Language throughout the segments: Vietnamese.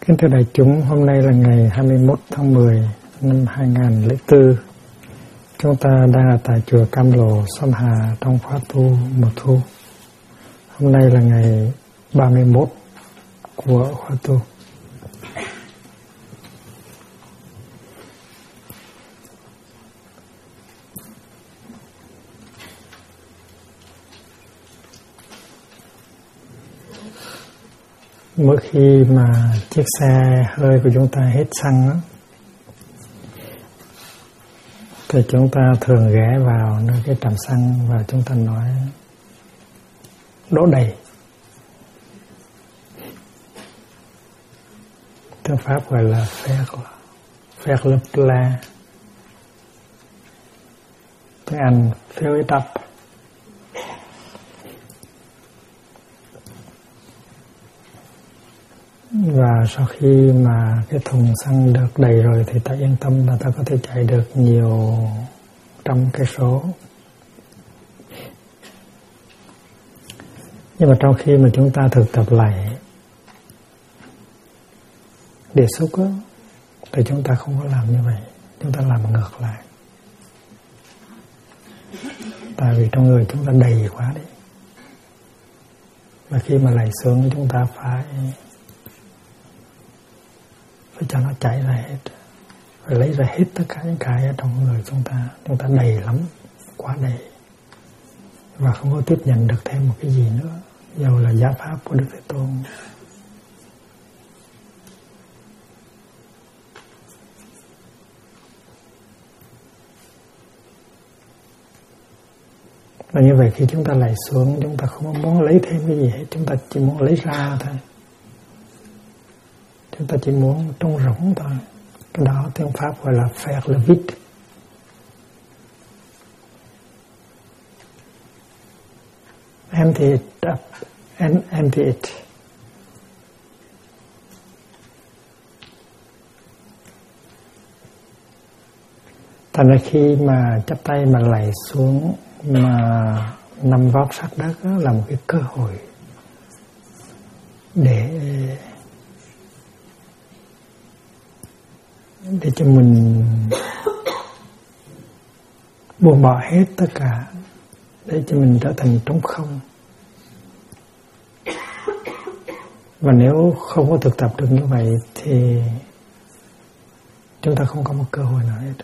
Kính thưa đại chúng, hôm nay là ngày 21 tháng 10 năm 2004. Chúng ta đang ở tại chùa Cam Lồ, Sâm Hà trong khóa tu mùa thu. Hôm nay là ngày 31 của khóa tu. Mỗi khi mà chiếc xe hơi của chúng ta hết xăng đó, thì chúng ta thường ghé vào nơi cái trạm xăng và chúng ta nói đổ đầy. Tiếng Pháp gọi là faire le plein. Tiếng Anh fill it up. Và sau khi mà cái thùng xăng được đầy rồi thì ta yên tâm là ta có thể chạy được nhiều trăm cây số. Nhưng mà trong khi mà chúng ta thực tập lại đề xúc đó, thì chúng ta không có làm như vậy. Chúng ta làm ngược lại. Tại vì trong người chúng ta đầy quá đấy. Và khi mà lạy xuống chúng ta phải cho nó chảy ra hết, phải lấy ra hết tất cả những cái ở trong người chúng ta đầy lắm, quá đầy, và không có tiếp nhận được thêm một cái gì nữa, dầu là giáo pháp của Đức Thế Tôn. Và như vậy khi chúng ta lạy xuống, chúng ta không muốn lấy thêm cái gì hết, chúng ta chỉ muốn lấy ra thôi. Chúng ta chỉ muốn trống rỗng thôi. Cái đó tiếng Pháp gọi là faire le vide. Empty it up. Empty it. Thành ra khi mà chắp tay mà lạy xuống mà nằm vót sát đất, đó là một cái cơ hội để cho mình buông bỏ hết tất cả, để cho mình trở thành trống không. Và nếu không có thực tập được như vậy thì chúng ta không có một cơ hội nào hết.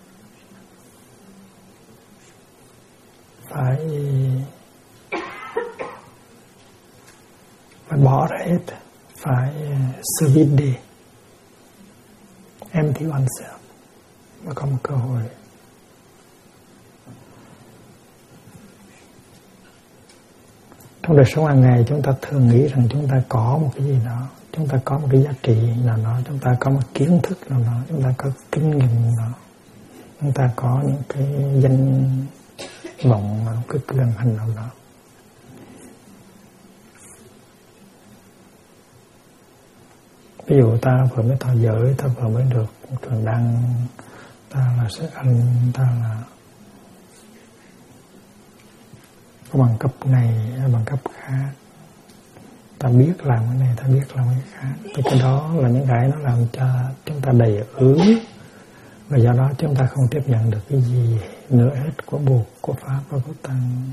Phải bỏ ra hết, phải se vide, empty oneself, và có một cơ hội. Trong đời sống hàng ngày chúng ta thường nghĩ rằng chúng ta có một cái gì đó, chúng ta có một cái giá trị nào đó, chúng ta có một kiến thức nào đó, chúng ta có kinh nghiệm nào đó, chúng ta có những cái danh vọng, cái quyền hành nào đó. Ví dụ ta vừa mới thọ giới, ta vừa mới được truyền đăng, ta là sư anh, ta là có bằng cấp này, bằng cấp khác, ta biết làm cái này, ta biết làm cái khác. Thì cái đó là những cái nó làm cho chúng ta đầy ứ, và do đó chúng ta không tiếp nhận được cái gì nữa hết của Bụt, của Pháp và của Tăng.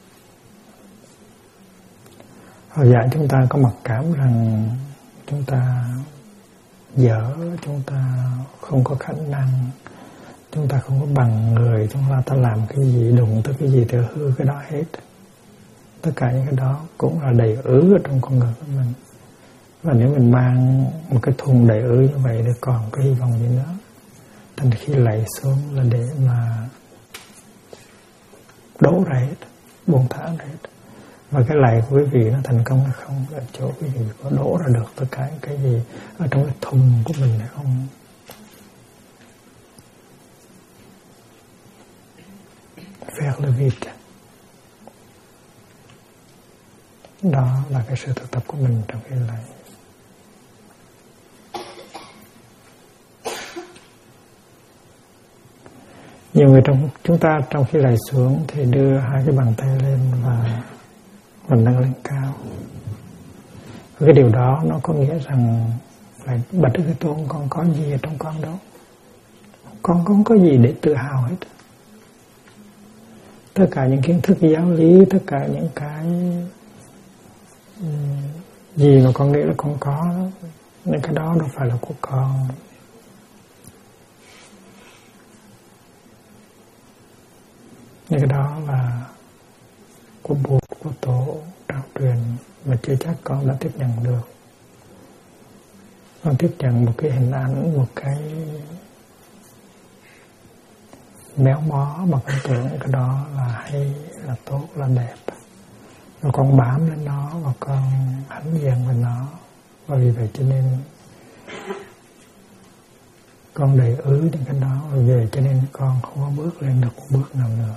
Họ dạy chúng ta có mặc cảm rằng chúng ta dở, chúng ta không có khả năng, chúng ta không có bằng người, chúng ta làm cái gì, đụng tới cái gì thì hư cái đó hết. Tất cả những cái đó cũng là đầy ứ ở trong con người của mình. Và nếu mình mang một cái thùng đầy ứ như vậy thì còn có hy vọng gì nữa. Thành khi lạy xuống là để mà đổ ra hết, buông thả ra hết. Và cái lạy của quý vị nó thành công hay không, ở chỗ quý vị có đổ ra được tất cả cái gì ở trong cái thùng của mình hay không. Faire le vide. Đó là cái sự thực tập của mình trong khi lạy. Nhiều người trong chúng ta trong khi lạy xuống thì đưa hai cái bàn tay lên và nâng lên cao. Cái điều đó nó có nghĩa rằng lại Bạch Đức Thế Tôn, con có gì ở trong con đâu, con không có gì để tự hào hết. Tất cả những kiến thức giáo lý, tất cả những cái gì mà con nghĩ là con có, nên cái đó đâu phải là của con. Nhưng cái đó là của Bụt, của Tổ trao truyền mà chưa chắc con đã tiếp nhận được. Con tiếp nhận một cái hình ảnh, một cái méo mó mà con tưởng cái đó là hay, là tốt, là đẹp. Rồi con bám lên nó và con hãnh diện với nó. Và vì vậy cho nên con đầy ứ những cái đó. Và vì vậy cho nên con không có bước lên được một bước nào nữa.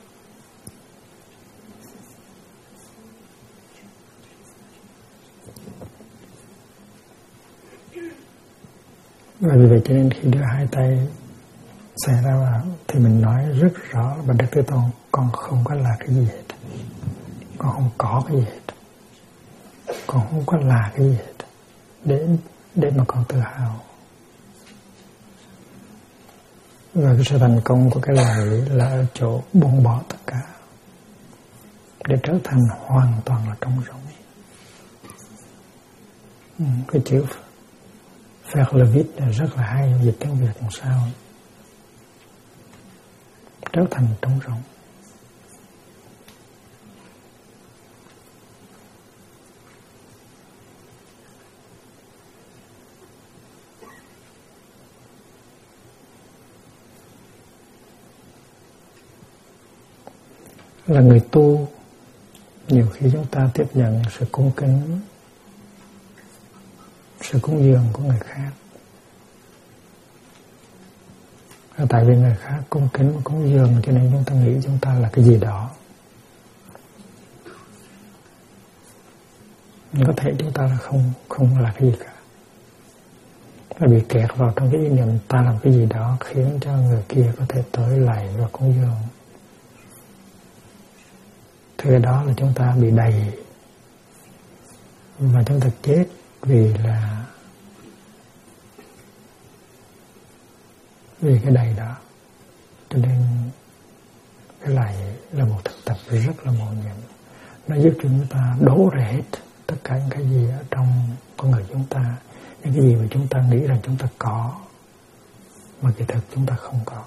Và vì vậy cho nên khi đưa hai tay xảy ra vào thì mình nói rất rõ là Bạch Đức Thế Tôn, con không có là cái gì hết, con không có cái gì hết, con không có là cái gì hết để mà con tự hào. Và cái sự thành công của cái lời là ở chỗ buông bỏ tất cả để trở thành hoàn toàn là trống rỗng. Cái chữ Phật là viết là rất là hay, dịch tiếng Việt làm sao trở thành trống rỗng. Là người tu, nhiều khi chúng ta tiếp nhận sự cung kính, sự cúng dường của người khác. Tại vì người khác cung kính và cúng dường cho nên chúng ta nghĩ chúng ta là cái gì đó. Nhưng có thể chúng ta là không là cái gì cả. Là bị kẹt vào trong cái ý niệm ta làm cái gì đó khiến cho người kia có thể tới lạy và cúng dường. Thứ đó là chúng ta bị đầy và chúng ta chết vì cái đầy đó. Cho nên cái lạy là một thực tập rất là mầu nhiệm. Nó giúp chúng ta đổ ra hết tất cả những cái gì ở trong con người chúng ta, những cái gì mà chúng ta nghĩ rằng chúng ta có mà kỳ thực chúng ta không có.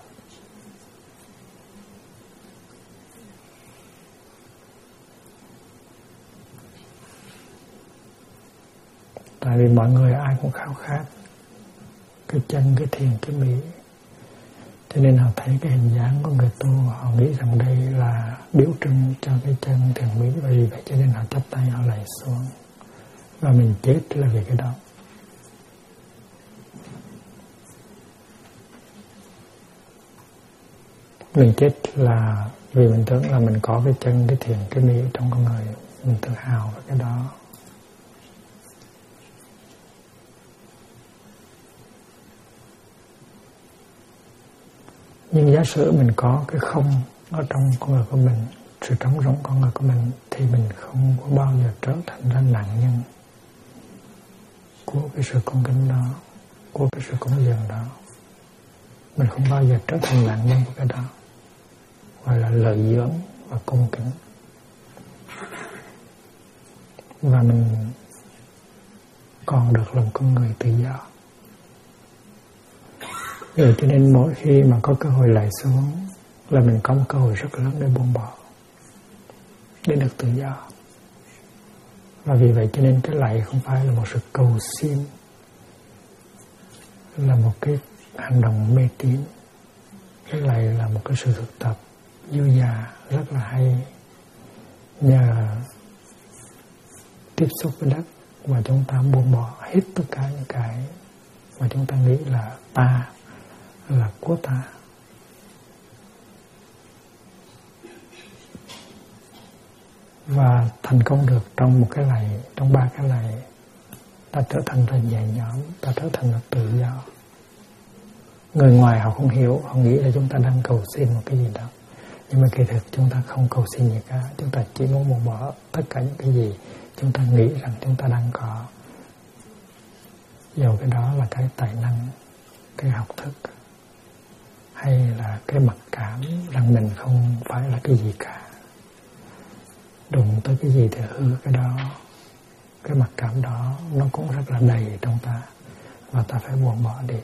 Tại vì mọi người ai cũng khao khát cái chân, cái thiền, cái mỹ. Cho nên họ thấy cái hình dáng của người tu, họ nghĩ rằng đây là biểu trưng cho cái chân thiền mỹ. Và vì vậy cho nên họ chắp tay, họ lạy xuống. Và mình chết là vì cái đó. Mình chết là vì mình tưởng là mình có cái chân, cái thiền, cái mỹ trong con người. Mình tự hào về cái đó. Nhưng giả sử mình có cái không ở trong con người của mình, sự trống rỗng con người của mình, thì mình không có bao giờ trở thành ra nạn nhân của cái sự cung kính đó, của cái sự cúng dường đó. Mình không bao giờ trở thành nạn nhân của cái đó, gọi là lợi dưỡng và cung kính. Và mình còn được làm con người tự do. Rồi cho nên mỗi khi mà có cơ hội lạy xuống là mình có một cơ hội rất lớn để buông bỏ, để được tự do. Và vì vậy cho nên cái lạy không phải là một sự cầu xin, là một cái hành động mê tín. Cái lạy là một cái sự thực tập dư dả rất là hay. Nhờ tiếp xúc với đất mà chúng ta buông bỏ hết tất cả những cái mà chúng ta nghĩ là ta, là của ta. Và thành công được trong một cái lạy, trong 3 cái lạy, ta trở thành là nhẹ nhõm, ta trở thành là tự do. Người ngoài họ không hiểu, họ nghĩ là chúng ta đang cầu xin một cái gì đó. Nhưng mà kỳ thực chúng ta không cầu xin gì cả. Chúng ta chỉ muốn buông bỏ tất cả những cái gì chúng ta nghĩ rằng chúng ta đang có. Dầu cái đó là cái tài năng, cái học thức, hay là cái mặc cảm rằng mình không phải là cái gì cả. Đụng tới cái gì thì hư cái đó. Cái mặc cảm đó nó cũng rất là đầy trong ta, và ta phải buông bỏ đi.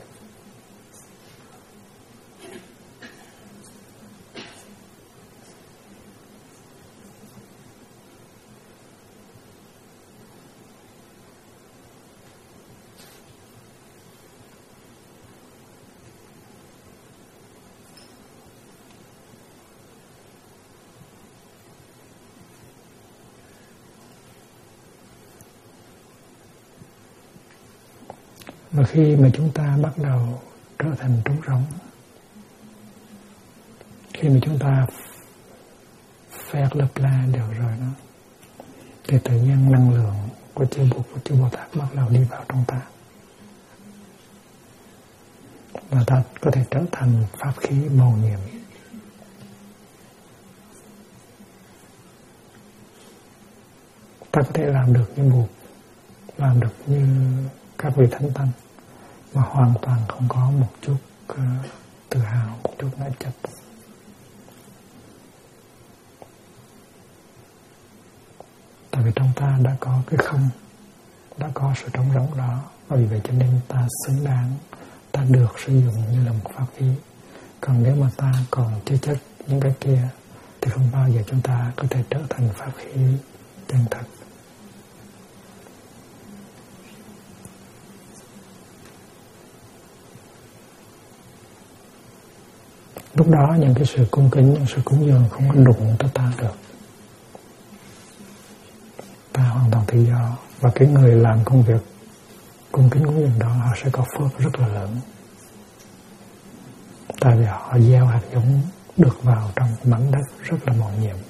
Và khi mà chúng ta bắt đầu trở thành trống rỗng, khi mà chúng ta phét lập la đều rồi đó, thì tự nhiên năng lượng của chư Bụt và chư Bồ Tát bắt đầu đi vào trong ta. Và ta có thể trở thành pháp khí mầu nhiệm. Ta có thể làm được như Bụt, làm được như các vị thánh tăng, mà hoàn toàn không có một chút tự hào, một chút ngã chấp. Tại vì trong ta đã có cái không, đã có sự trống rỗng đó, và vì vậy cho nên ta xứng đáng, ta được sử dụng như là một pháp khí. Còn nếu mà ta còn chưa chất những cái kia, thì không bao giờ chúng ta có thể trở thành pháp khí chân thật. Lúc đó những cái sự cung kính, những sự cúng dường không có đụng tới ta được. Ta hoàn toàn tự do. Và cái người làm công việc cung kính cúng dường đó, họ sẽ có phước rất là lớn. Tại vì họ gieo hạt giống được vào trong mảnh đất rất là màu nhiệm.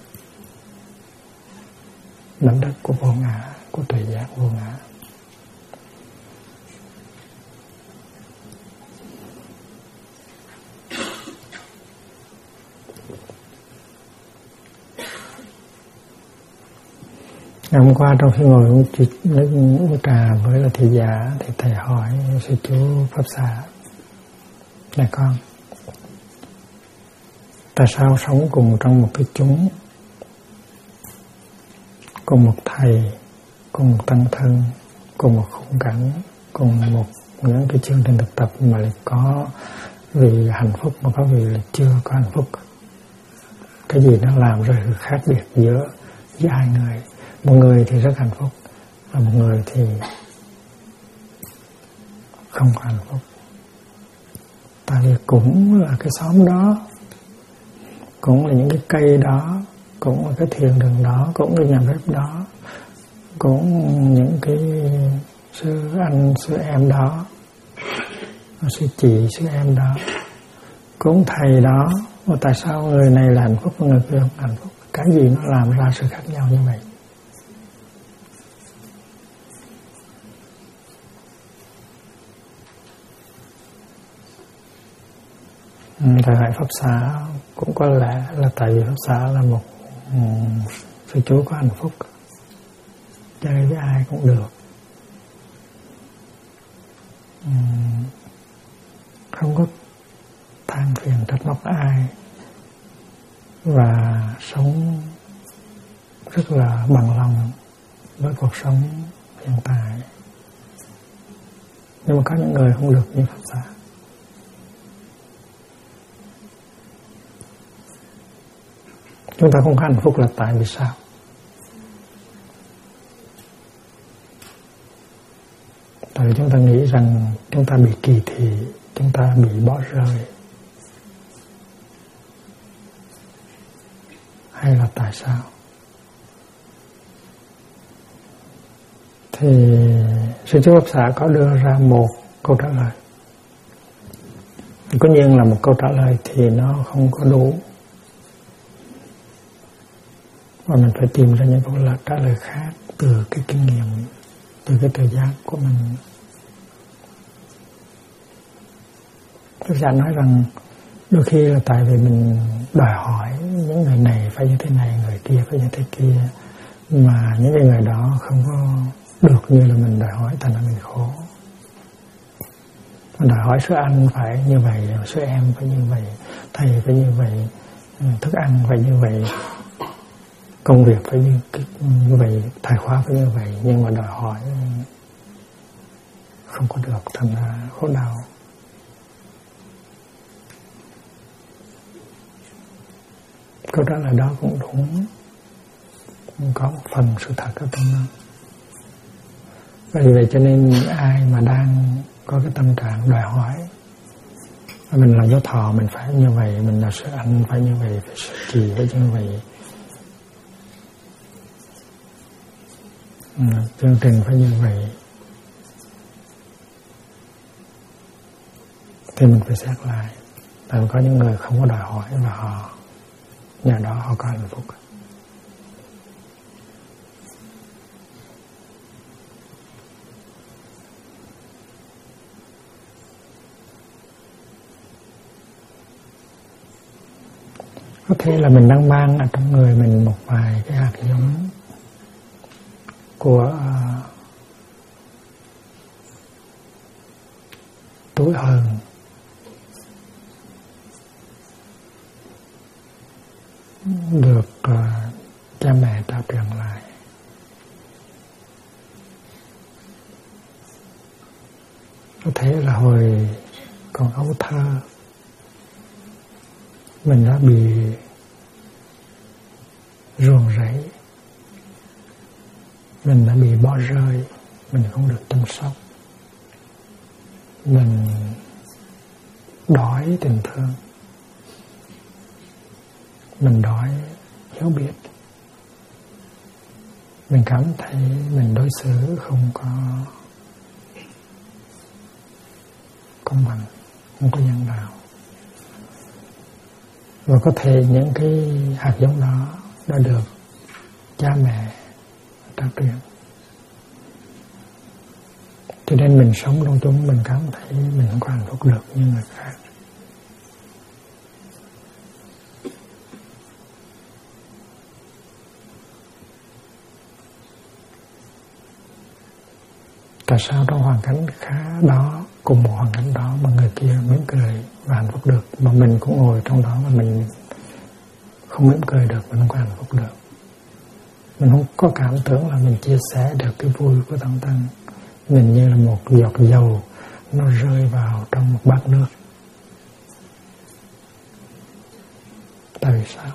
Mảnh đất của vô ngã, của tuệ giác vô ngã. Ngày hôm qua trong khi ngồi uống trà với là thị giả, thì thầy hỏi sư chú Pháp Xạ: này con, tại sao sống cùng trong một cái chúng, cùng một thầy, cùng một tăng thân, cùng một khung cảnh, cùng một những cái chương trình thực tập, mà lại có vì hạnh phúc mà có vì là chưa có hạnh phúc? Cái gì nó làm ra sự khác biệt giữa hai người? Một người thì rất hạnh phúc, và một người thì không có hạnh phúc. Tại vì cũng là cái xóm đó, cũng là những cái cây đó, cũng là cái thiền đường đó, cũng là nhà bếp đó, cũng những cái sư anh, sư em đó, sư chị, sư em đó, cũng thầy đó. Mà tại sao người này là hạnh phúc và người kia không hạnh phúc? Cái gì nó làm ra sự khác nhau như vậy? Thầy hỏi Pháp Xạ cũng có lẽ là tại vì Pháp Xạ là một sư chú có hạnh phúc, chơi với ai cũng được, không có than phiền trách móc ai, và sống rất là bằng lòng với cuộc sống hiện tại. Nhưng mà có những người không được như Pháp Xạ. Chúng ta không có hạnh phúc là tại vì sao? Tại vì chúng ta nghĩ rằng chúng ta bị kỳ thị, chúng ta bị bỏ rơi. Hay là tại sao? Thì sư chú Pháp Xạ có đưa ra một câu trả lời. Tất nhiên là một câu trả lời thì nó không có đủ, và mình phải tìm ra những câu trả lời khác từ cái kinh nghiệm, từ cái tự giác của mình. Pháp Xạ nói rằng đôi khi là tại vì mình đòi hỏi những người này phải như thế này, người kia phải như thế kia, mà những cái người đó không có được như là mình đòi hỏi, thành ra mình khổ. đòi hỏi sư anh phải như vậy, sư em phải như vậy, thầy phải như vậy, thức ăn phải như vậy, công việc phải như vậy, tài khóa phải như vậy, nhưng mà đòi hỏi không có được, thành ra khổ đau. Câu trả lời đó cũng đúng, có một phần sự thật ở trong đó. Vì vậy cho nên ai mà đang có cái tâm trạng đòi hỏi, mình là giáo thọ mình phải như vậy, mình là sư anh phải như vậy, phải sư trì phải như vậy, chương trình phải như vậy, thì mình phải xét lại. Tại có những người không có đòi hỏi và họ nhờ đó họ có hạnh phúc. Có thể là mình đang mang ở trong người mình một vài cái hạt giống của tuổi hờn, được cha mẹ trao truyền lại. Có thể là hồi còn ấu thơ mình đã bị ruồng rẫy, mình đã bị bỏ rơi, mình không được chăm sóc, mình đói tình thương, mình đói hiểu biết, mình cảm thấy mình đối xử không có công bằng, không có nhân đạo. Và có thể những cái hạt giống đó đã được cha mẹ trao truyền, cho nên mình sống trong chúng mình cảm thấy mình không có hạnh phúc được như người khác. Tại sao trong hoàn cảnh khá đó, cùng một hoàn cảnh đó mà người kia mỉm cười và hạnh phúc được, mà mình cũng ngồi trong đó mà mình không mỉm cười được, mình không có hạnh phúc được. Mình không có cảm tưởng là mình chia sẻ được cái vui của Tăng Tăng. Mình như là một giọt dầu nó rơi vào trong một bát nước. Tại vì sao?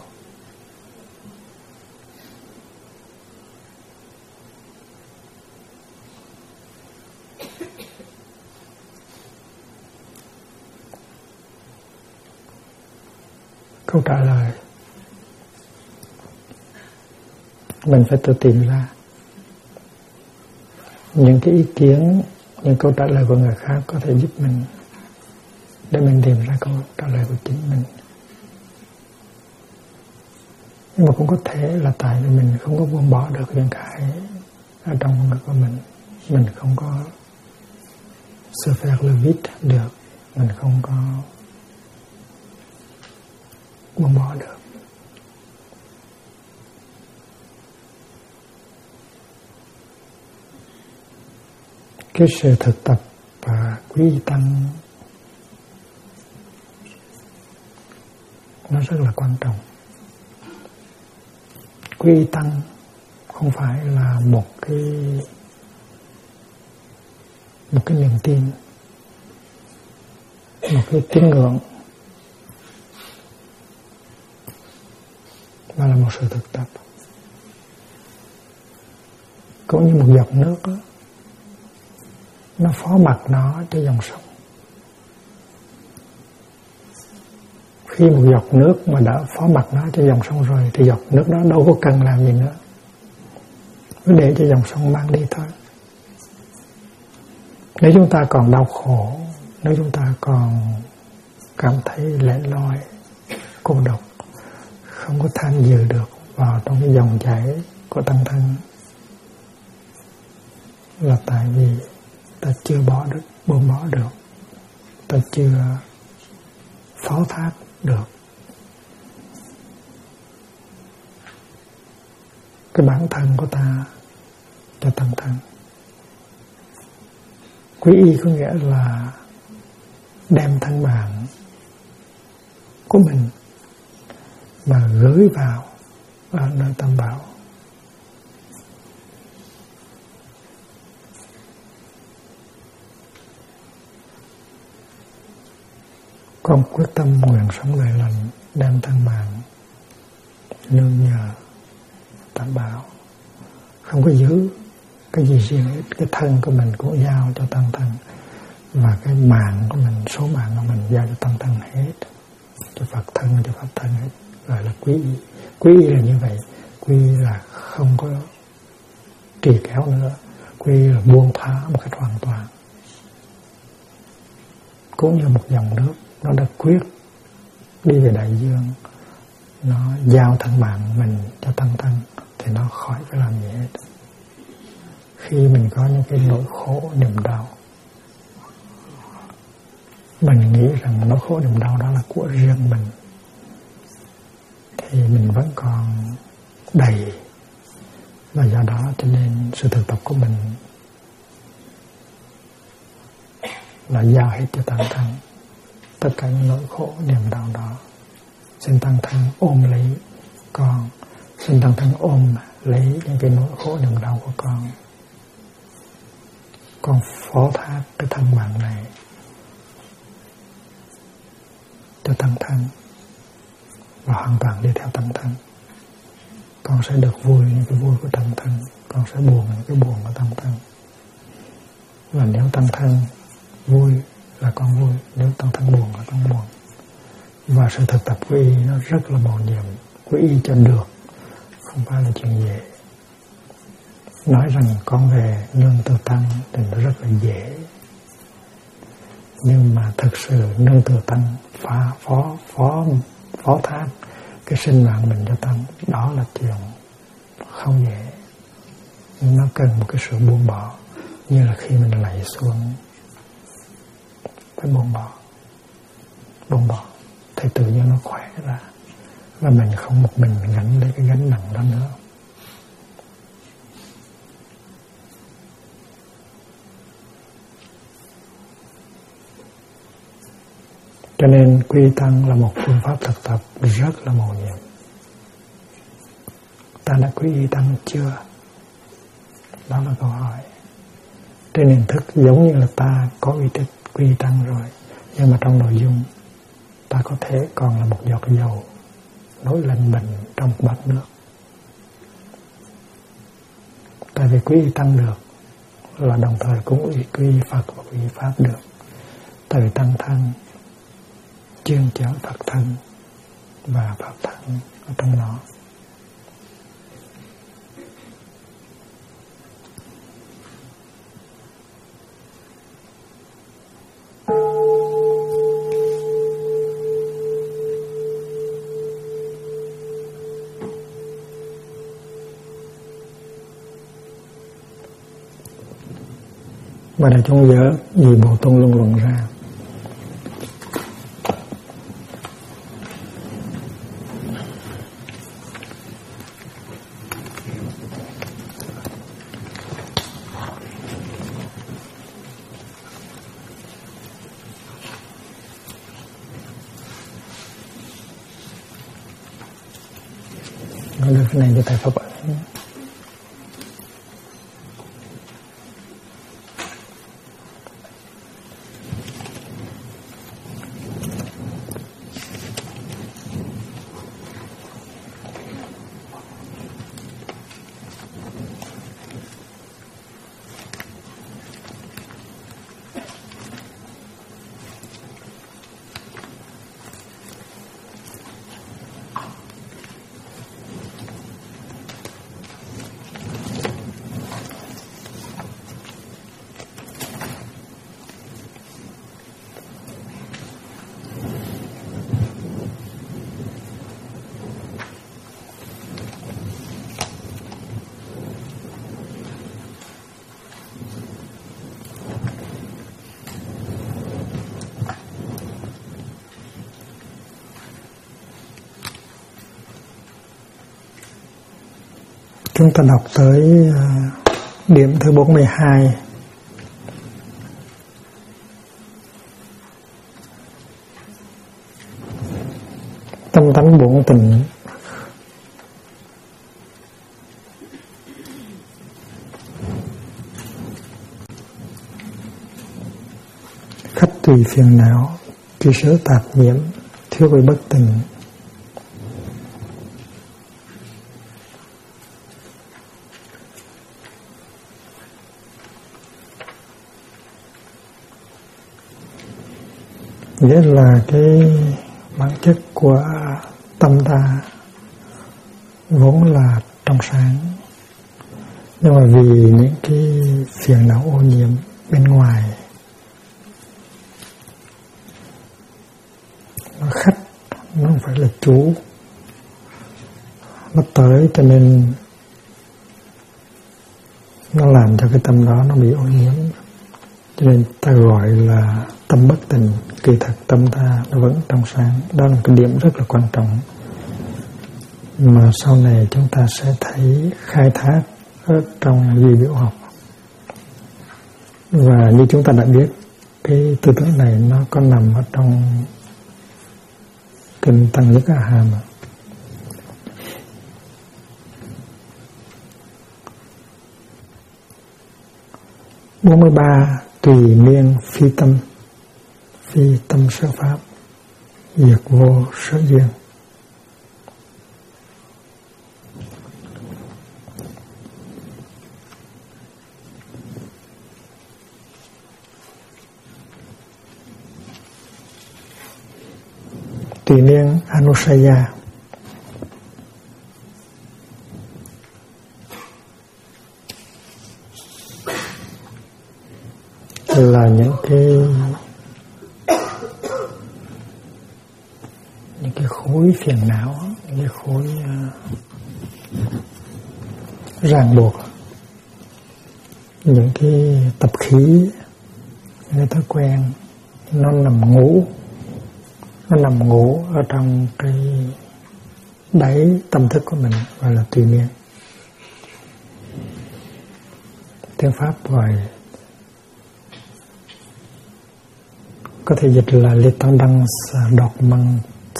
Câu trả lời mình phải tự tìm ra. Những cái ý kiến, những câu trả lời của người khác có thể giúp mình để mình tìm ra câu trả lời của chính mình. Nhưng mà cũng có thể là tại vì mình không có buông bỏ được những cái ở trong ngực của mình. Mình không có se faire le vide được, mình không có buông bỏ được. Cái sự thực tập và quy tăng nó rất là quan trọng. Quy tăng không phải là một cái niềm tin, một cái tín ngưỡng, mà là một sự thực tập. Cũng như một giọt nước đó, nó phó mặc nó cho dòng sông. Khi một giọt nước mà đã phó mặc nó cho dòng sông rồi thì giọt nước đó đâu có cần làm gì nữa, cứ để cho dòng sông mang đi thôi. Nếu chúng ta còn đau khổ, nếu chúng ta còn cảm thấy lẻ loi, cô độc, không có tham dự được vào trong cái dòng chảy của Tăng Thân, là tại vì ta chưa buông bỏ được, ta chưa phó thác được cái bản thân của ta cho Tăng Thân. Quy y có nghĩa là đem thân mạng của mình mà gửi vào ở nơi Tam Bảo. Con quyết tâm nguyện sống lời lành, đem thân mạng nương nhờ Tam Bảo, không có giữ cái gì riêng hết. Cái thân của mình cũng giao cho Tăng Thân, và cái mạng của mình, số mạng của mình giao cho Tăng Thân hết, cho Phật thân, cho Pháp thân hết. Gọi là quý y. Quý y là như vậy. Quý y là không có trì kéo nữa. Quý y là buông thả một cách hoàn toàn. Cũng như một dòng nước, nó đã quyết đi về đại dương, nó giao thân mạng mình cho Tăng Thân thì nó khỏi phải làm gì hết. Khi mình có những cái nỗi khổ niềm đau, mình nghĩ rằng nỗi khổ niềm đau đó là của riêng mình, thì mình vẫn còn đầy, và do đó cho nên sự thực tập của mình là giao hết cho Tăng Thân tất cả những nỗi khổ niềm đau đó. Xin Tăng Thân ôm lấy con, xin Tăng Thân ôm lấy những cái nỗi khổ niềm đau của con phó thác cái thân mạng này cho Tăng Thân và hoàn toàn đi theo Tăng Thân. Con sẽ được vui những cái vui của Tăng Thân, con sẽ buồn những cái buồn của Tăng Thân. Và nếu Tăng Thân vui là con vui, nếu Tăng Thân buồn là con buồn. Và sự thực tập của y nó rất là mầu nhiệm. Của y cho được, không phải là chuyện dễ. Nói rằng con về nương tựa Tăng thì nó rất là dễ, nhưng mà thực sự nương tựa Tăng, phó thác cái sinh mạng mình cho Tăng, đó là chuyện không dễ. Nó cần một cái sự buông bỏ, như là khi mình lạy xuống, phải buông bỏ thì tự nhiên nó khỏe ra, và mình không một mình gánh lấy cái gánh nặng đó nữa. Cho nên quy Tăng là một phương pháp thực tập rất là mầu nhiệm. Ta đã quy y Tăng chưa? Đó là câu hỏi. Trên hình thức giống như là ta có ý thức quy Tăng rồi, nhưng mà trong nội dung ta có thể còn là một giọt dầu nổi lạnh bình trong một bát nước. Tại vì quy y Tăng được là đồng thời cũng quy y Phật và quy y Pháp được. Tại vì Tăng Thân chuyên chở Phật thân và Pháp thân ở trong nó. Và đại chúng nhớ vì Bộ Tôn luôn luận ra, nói được cái này cho thầy Pháp ẩn. Chúng ta đọc tới điểm thứ 42. Tâm tánh bổn tịnh khách tùy phiền não, tri sở tạp nhiễm, thiếu về bất tịnh. Nghĩa là cái bản chất của tâm ta vốn là trong sáng, nhưng mà vì những cái phiền não ô nhiễm bên ngoài nó khách, nó không phải là chủ, nó tới cho nên nó làm cho cái tâm đó nó bị ô nhiễm, cho nên ta gọi là tâm bất tịnh. Kỳ thật tâm ta nó vẫn trong sáng. Đó là cái điểm rất là quan trọng mà sau này chúng ta sẽ thấy khai thác ở trong duy biểu học. Và như chúng ta đã biết, cái tư tưởng này nó có nằm ở trong kinh Tăng Nhất A Hàm. 43 tùy miên phi tâm sở pháp, diệt vô sở duyên. Tùy miên anusaya là những cái khối phiền não, những cái khối ràng buộc, những cái tập khí, những cái thói quen, nó nằm ngủ ở trong cái đáy tâm thức của mình, gọi là tùy miên. Tiếng Pháp gọi có thể dịch là les tendances dormantes.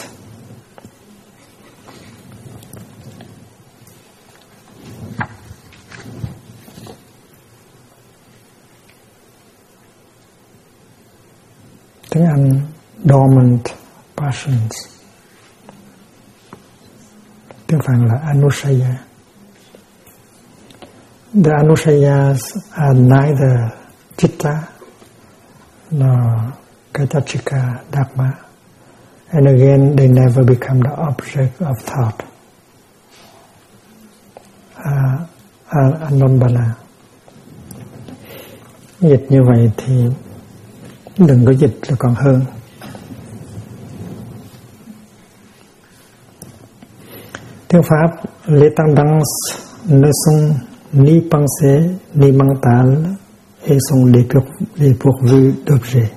Tiếng Anh dormant passions. Tiếng Phạn là anusaya. The anusayas are neither chitta nor Kaitachika Dharma, and again they never become the object of thought. Anambana. Dịch như vậy thì đừng có dịch là còn hơn. Tiếng Pháp, les tendances ne sont ni pensées ni mentales et sont dépourvues d'objet.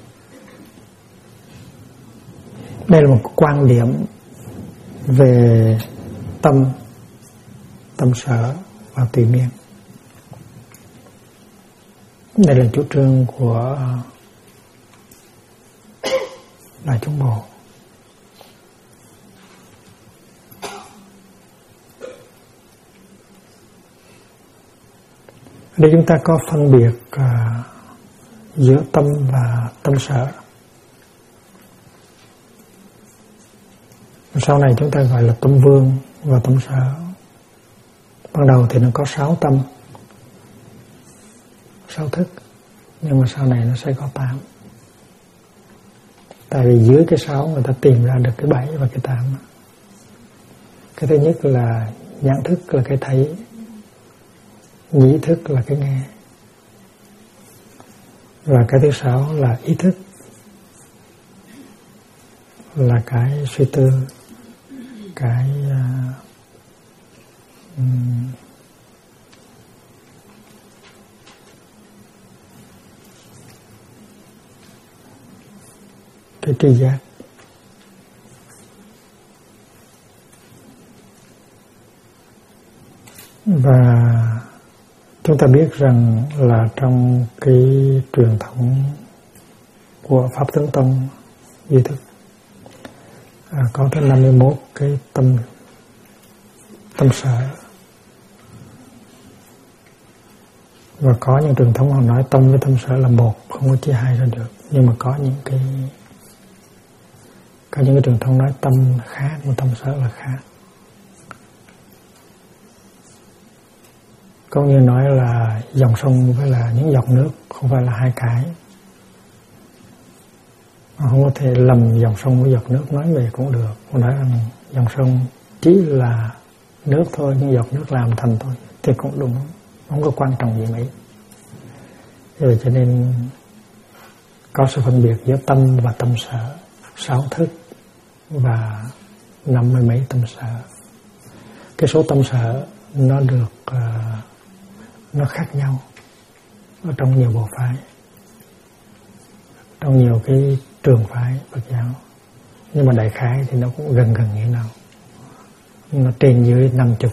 Đây là một quan điểm về tâm sở và tùy miên. Đây là chủ trương của Đại Chúng Bộ. Đây chúng ta có phân biệt giữa tâm và tâm sở. Sau này chúng ta gọi là tâm vương và tâm sở. Ban đầu thì nó có 6 tâm, 6 thức, nhưng mà sau này nó sẽ có 8. Tại vì dưới cái 6 người ta tìm ra được cái 7 và cái 8. Cái thứ nhất là nhãn thức, là cái thấy. Nhĩ thức là cái nghe. Và cái thứ 6 là ý thức, là cái suy tư, cái tri giác. Và chúng ta biết rằng là trong cái truyền thống của Pháp Tướng Tông duy thức, Có tới 51 cái tâm sở. Và có những truyền thống họ nói tâm với tâm sở là một, không có chia hai ra được. Nhưng mà có những cái truyền thống nói tâm là khác mà tâm sở là khác. Có như nói là dòng sông với là những giọt nước không phải là hai cái. Không có thể lầm dòng sông với giọt nước, nói về cũng được. Còn nói rằng dòng sông chỉ là nước thôi, nhưng giọt nước làm thành thôi thì cũng đúng, không có quan trọng gì mấy. Vì cho nên có sự phân biệt giữa tâm và tâm sở, 6 thức và 50 mấy tâm sở. Cái số tâm sở nó được nó khác nhau ở trong nhiều bộ phái, trong nhiều cái trường phái Phật giáo, nhưng mà đại khái thì nó cũng gần như nhau, nó trên dưới 50.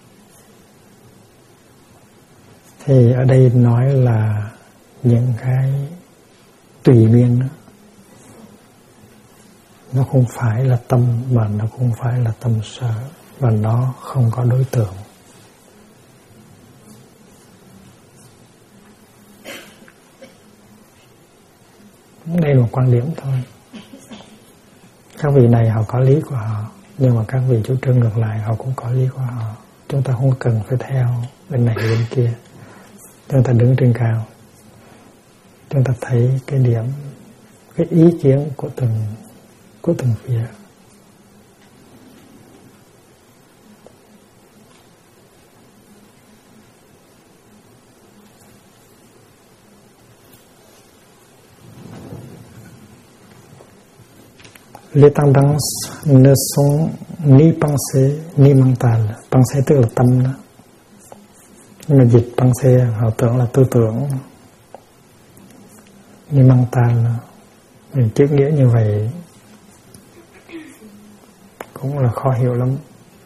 Thì ở đây nói là những cái tùy biên đó, nó không phải là tâm và nó không phải là tâm sở, và nó không có đối tượng. Đây là một quan điểm thôi. Các vị này họ có lý của họ, nhưng mà các vị chủ trương ngược lại họ cũng có lý của họ. Chúng ta không cần phải theo bên này bên kia. Chúng ta đứng trên cao, chúng ta thấy cái điểm, cái ý kiến của từng phía. Les tendances ne sont ni pensée ni mentale. Pensée tức là tâm đó. Nhưng mà dịch pensée họ tưởng là tư tưởng. Ni mentale, mình chữ nghĩa như vậy cũng là khó hiểu lắm.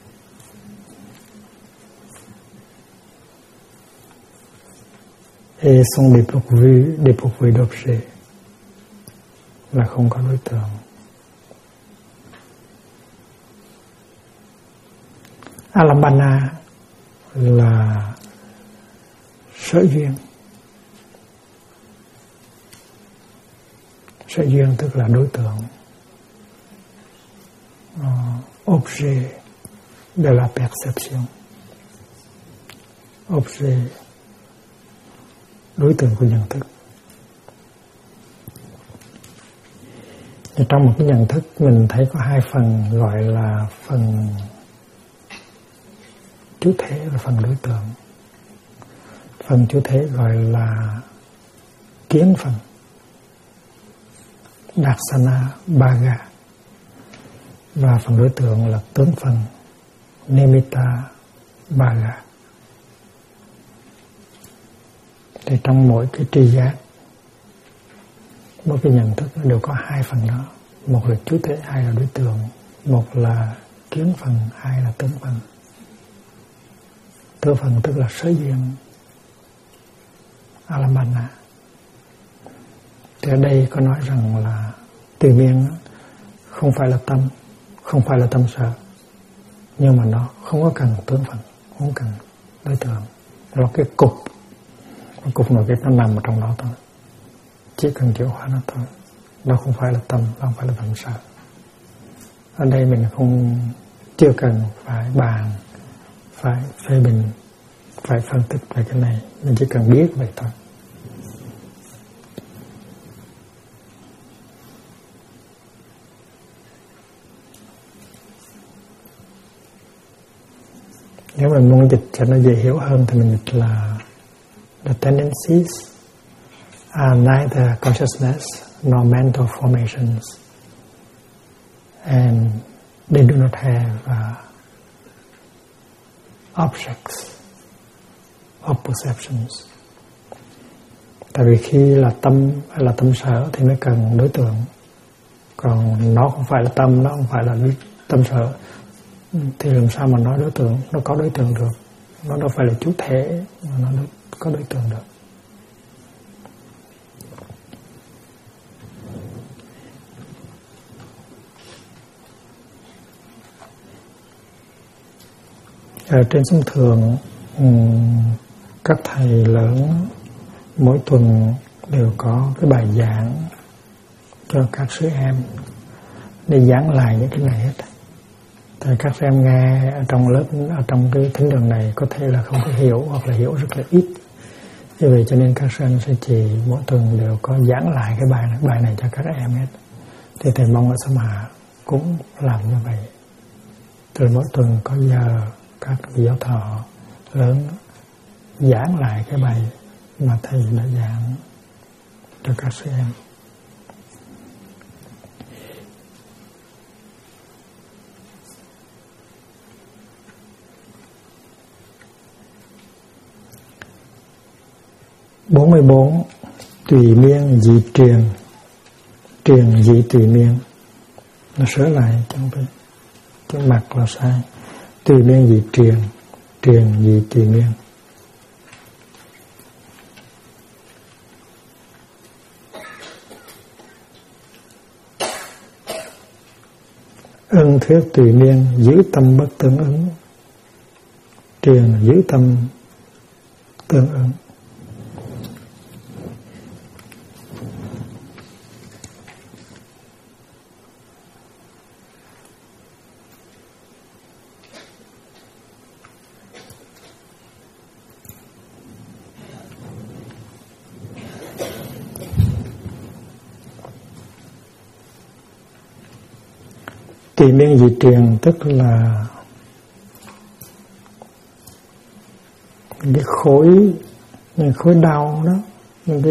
Et sont dépourvus d'objet, là không có đối tượng. Alambana là sở duyên. Sở duyên tức là đối tượng. Objet de la perception. Objet, đối tượng của nhận thức. Thì trong một cái nhận thức mình thấy có hai phần, gọi là phần chủ thể và phần đối tượng. Phần chủ thể gọi là kiến phần, Darsana Bhaga, và phần đối tượng là tướng phần, Nimitta Bhaga. Thì trong mỗi cái tri giác, mỗi cái nhận thức đều có hai phần đó. Một là chủ thể, hai là đối tượng. Một là kiến phần, hai là tướng phần. Tướng phần tức là sở duyên, Alambana. Thì ở đây có nói rằng là tùy miên không phải là tâm, không phải là tâm sở, nhưng mà nó không có cần tướng phần, không cần đối tượng. Nó cái cục nội tiết nó nằm ở trong đó thôi, chỉ cần chuyển hóa nó thôi. Nó không phải là tâm, nó không phải là tâm sở. Ở đây mình chưa cần phải bàn, phải phê bình, phải phân tích về cái này, mình chỉ cần biết vậy thôi. Nếu mình muốn dịch cho nó dễ hiểu hơn thì mình dịch là the tendencies are neither consciousness nor mental formations, and they do not have objects of perceptions. Tại vì khi là tâm hay là tâm sở thì mới cần đối tượng, còn nó không phải là tâm, nó không phải là tâm sở, thì làm sao mà nói đối tượng, nó có đối tượng được. Nó đâu phải là chủ thể mà nó có đối tượng được. Ở trên sông Thượng, các thầy lớn mỗi tuần đều có cái bài giảng cho các sư em để giảng lại những cái này hết. Thì các sư em nghe ở trong lớp, ở trong cái thính đường này có thể là không có hiểu hoặc là hiểu rất là ít. Vì vậy cho nên các sư em sẽ chỉ mỗi tuần đều có giảng lại cái bài này cho các em hết. Thì thầy mong ở Samatha cũng làm như vậy. Từ mỗi tuần có giờ các vị giáo thọ lớn giảng lại cái bài mà thầy đã giảng cho các sư em. Bốn mươi bốn, tùy miên dị truyền, truyền dị tùy miên. Nó sửa lại trong cái mặt là sai. Tùy miên dị truyền, truyền dị tùy miên. Ân thuyết tùy miên, giữ tâm bất tương ứng, truyền giữ tâm tương ứng. Tùy miên dị truyền tức là cái khối đau đó, những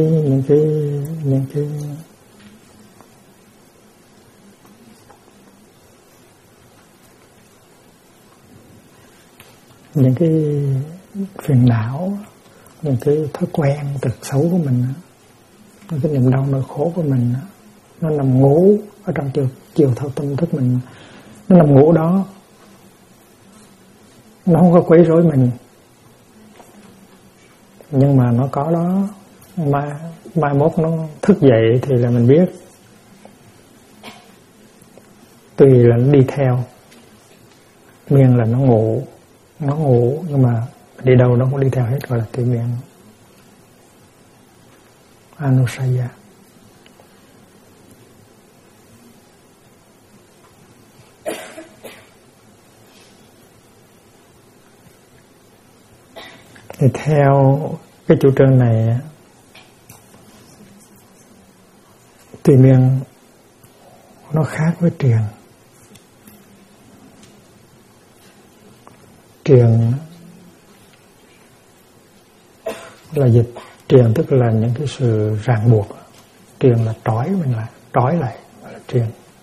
cái phiền não, những cái thói quen tật xấu của mình, những cái niềm đau nỗi khổ của mình, nó nằm ngủ ở trong chiều thâu tâm thức mình, nó nằm ngủ đó, nó không có quấy rối mình, nhưng mà nó có đó, mai mốt nó thức dậy thì là mình biết. Tùy là nó đi theo, miên là nó ngủ nhưng mà đi đâu nó cũng đi theo hết, gọi là tùy miên. Anusaya. Thì theo cái chủ trương này, tùy miên nó khác với truyền. Truyền là dịch, truyền tức là những cái sự ràng buộc, truyền là trói mình lại, trói lại là truyền.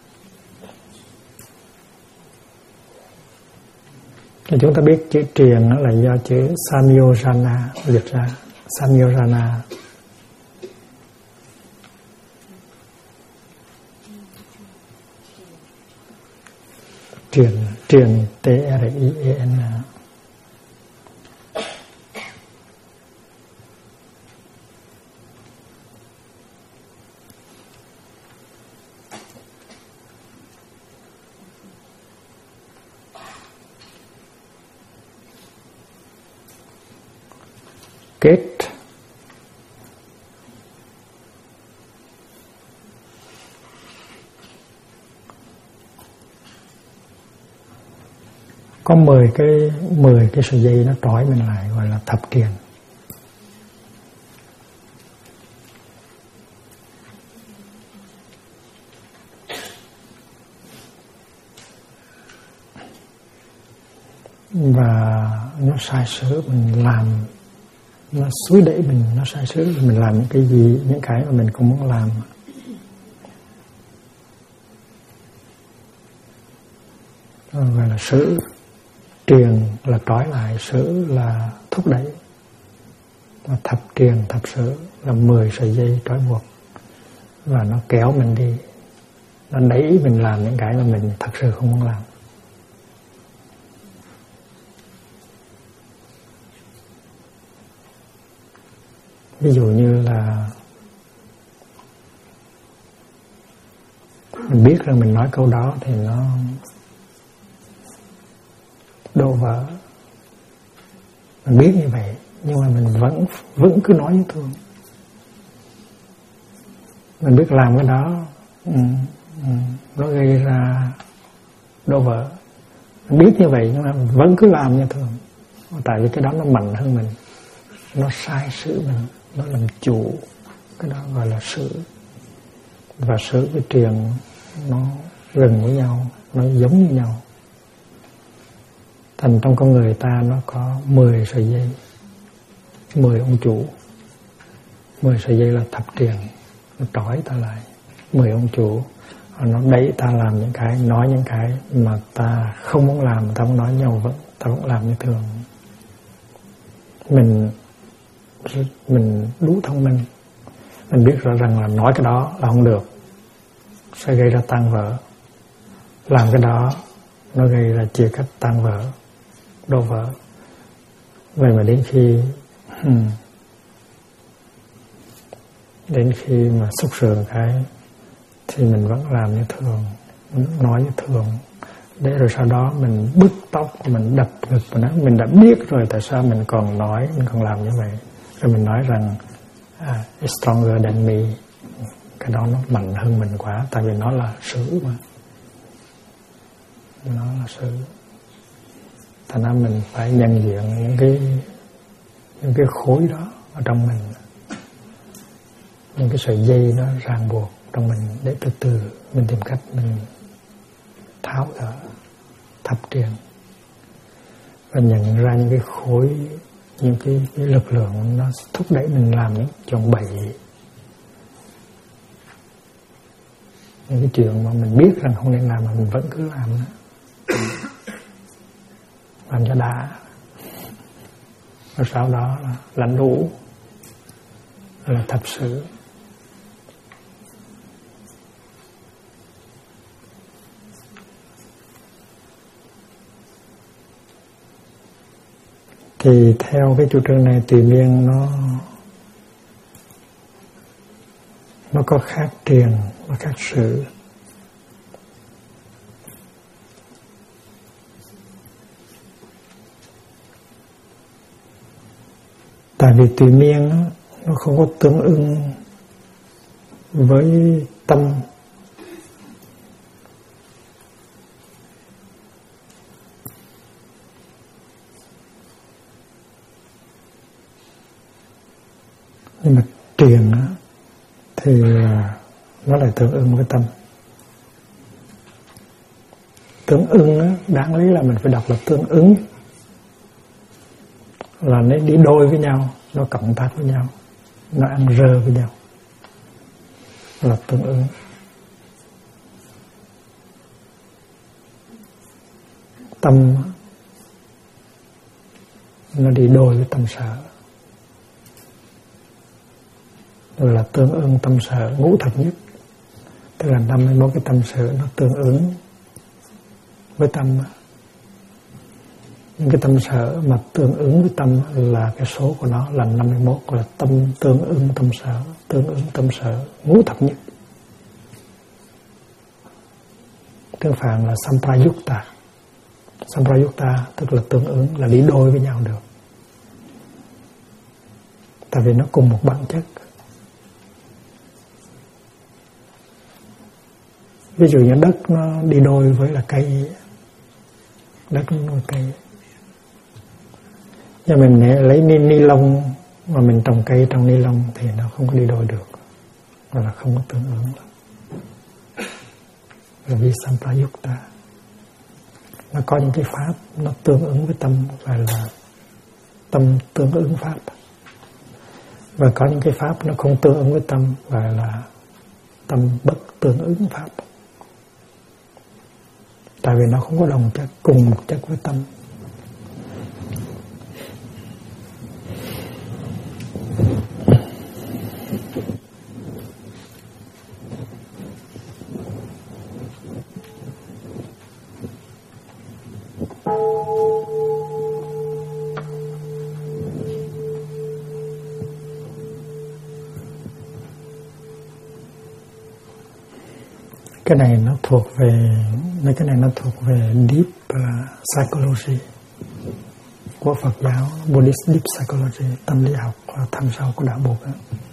Thì chúng ta biết chữ truyền nó là do chữ Samyojana dịch ra. Samyojana truyền T-R-I-E-N. Kết có 10 cái sợi dây nó trói mình lại, gọi là thập truyền. Và nó sai sử mình làm, nó xúi đẩy mình, nó sai sử mình làm những cái gì, những cái mà mình không muốn làm. Gọi là sử. Truyền là trói lại, sử là thúc đẩy. Và thập truyền, thập sử là 10 sợi dây trói buộc. Và nó kéo mình đi, nó đẩy mình làm những cái mà mình thật sự không muốn làm. Ví dụ như là mình biết rằng mình nói câu đó thì nó đổ vỡ, Mình biết như vậy, nhưng mà mình vẫn cứ nói với Thương. Mình biết làm cái đó nó gây ra đổ vỡ. Mình biết như vậy nhưng mà mình vẫn cứ làm như thường. Tại vì cái đó nó mạnh hơn mình, nó sai sử mình, nó làm chủ. Cái đó gọi là sử. Và sử với truyền nó gần với nhau, nó giống như nhau. Thành trong con người ta nó có 10 sợi dây, 10 ông chủ. 10 sợi dây là thập truyền, nó trói ta lại. 10 ông chủ, nó đẩy ta làm những cái, nói những cái mà ta không muốn làm, ta muốn nói nhau vẫn, ta vẫn làm như thường. Mình đủ thông minh, mình biết rõ rằng là nói cái đó là không được, sẽ gây ra tan vỡ. Làm cái đó nó gây ra chia cách, tan vỡ, đổ vỡ. Vậy mà đến khi mà xúc sườn cái thì mình vẫn làm như thường, nói như thường. Để rồi sau đó mình bứt tóc, mình đập ngực, mình đã biết rồi tại sao mình còn nói, mình còn làm như vậy. Rồi mình nói rằng it's stronger than me. Cái đó nó mạnh hơn mình quá, tại vì nó là sử mà. Nó là sử. Thành ra mình phải nhận diện những cái khối đó ở trong mình, những cái sợi dây nó ràng buộc trong mình, để từ từ mình tìm cách mình tháo gỡ, thập truyền, và nhận ra những cái khối, những cái lực lượng nó thúc đẩy mình làm những chuyện bậy, những cái chuyện mà mình biết rằng không nên làm mà mình vẫn cứ làm đó. Làm cho đã, rồi sau đó là lãnh đủ, là thập sự. Thì theo cái chủ trương này, tùy miên nó có khác truyền và khác sự. Tại vì tùy miên nó không có tương ưng với tâm. Nhưng mà truyền thì nó lại tương ưng với tâm. Tương ưng đáng lý là mình phải đọc là tương ứng, là nó đi đôi với nhau, nó cộng tác với nhau, nó ăn rơ với nhau, là tương ứng. Tâm nó đi đôi với tâm sở, là tương ứng tâm sở ngũ thập nhất, tức là 51 cái tâm sở nó tương ứng với tâm. Những cái tâm sở mà tương ứng với tâm là cái số của nó là 51, là tâm tương ứng tâm sở, tương ứng tâm sở ngũ thập nhất. Tương phạn là samprayukta. Samprayukta tức là tương ứng, là đi đôi với nhau được. Tại vì nó cùng một bản chất. Ví dụ như đất nó đi đôi với là cây, đất nó nuôi cây. Nhưng mình lấy ni lông mà mình trồng cây trong ni lông thì nó không có đi đôi được, hoặc là không có tương ứng. Là vì samprayukta. Nó có những cái pháp nó tương ứng với tâm, gọi là tâm tương ứng pháp. Và có những cái pháp nó không tương ứng với tâm, gọi là tâm bất tương ứng pháp. Tại vì nó không có đồng chất, cùng một chất với tâm. Cái này nó thuộc về, mấy cái này nó thuộc về deep psychology, của Phật giáo, Buddhist Deep Psychology, tâm lý học là thâm sâu của đạo Bụt đó.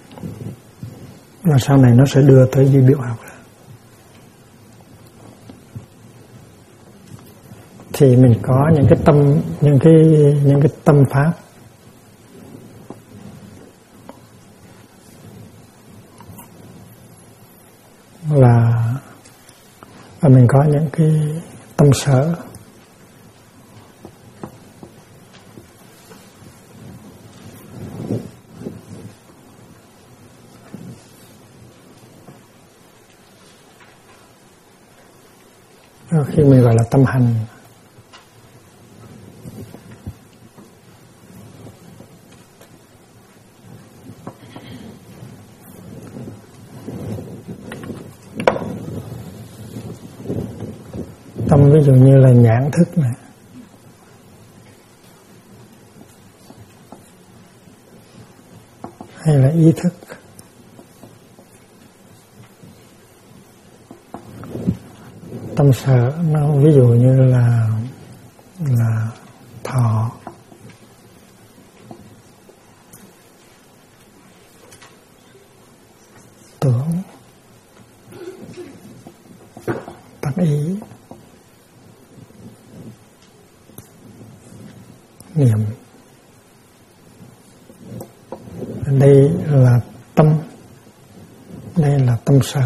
Và sau này nó sẽ đưa tới vi biểu học. Thì mình có những cái tâm, những cái tâm pháp và mình có những cái tâm sở khi mình gọi là tâm hành. Tâm ví dụ như là nhãn thức này, hay là ý thức, tâm sở nó ví dụ như là thọ, tưởng, tác ý, niệm. Đây là tâm, đây là tâm sở,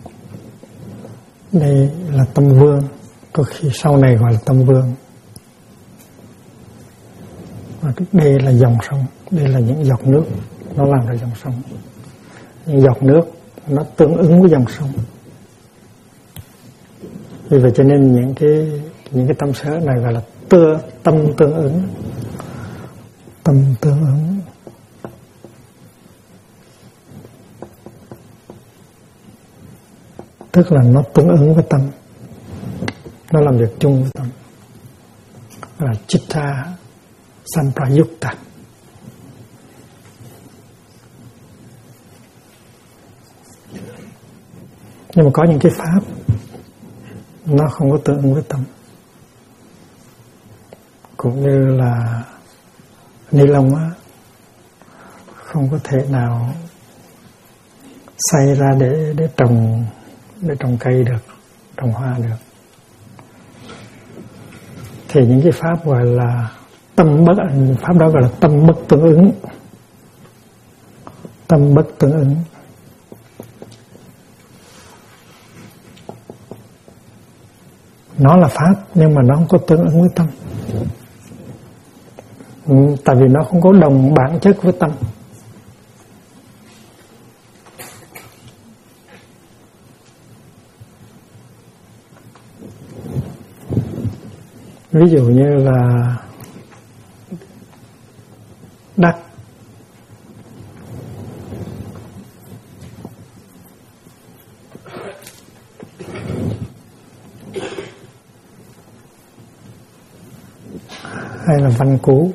đây là tâm vương, có khi sau này gọi là tâm vương. Và đây là dòng sông, đây là những giọt nước nó làm ra dòng sông. Những giọt nước nó tương ứng với dòng sông. Vì vậy cho nên những cái tâm sở này gọi là tâm tương ứng. Tâm tương ứng. Tức là nó tương ứng với tâm, nó làm việc chung với tâm, là chitta samprayukta. Nhưng mà có những cái pháp nó không có tương ứng với tâm, cũng như là ni lông á, không có thể nào xay ra để trồng cây được, trồng hoa được. Thì những cái pháp gọi là pháp đó gọi là tâm bất tương ứng. Tâm bất tương ứng. Nó là pháp nhưng mà nó không có tương ứng với tâm. Tại vì nó không có đồng bản chất với tâm. Ví dụ như là đắc, hay là văn cú,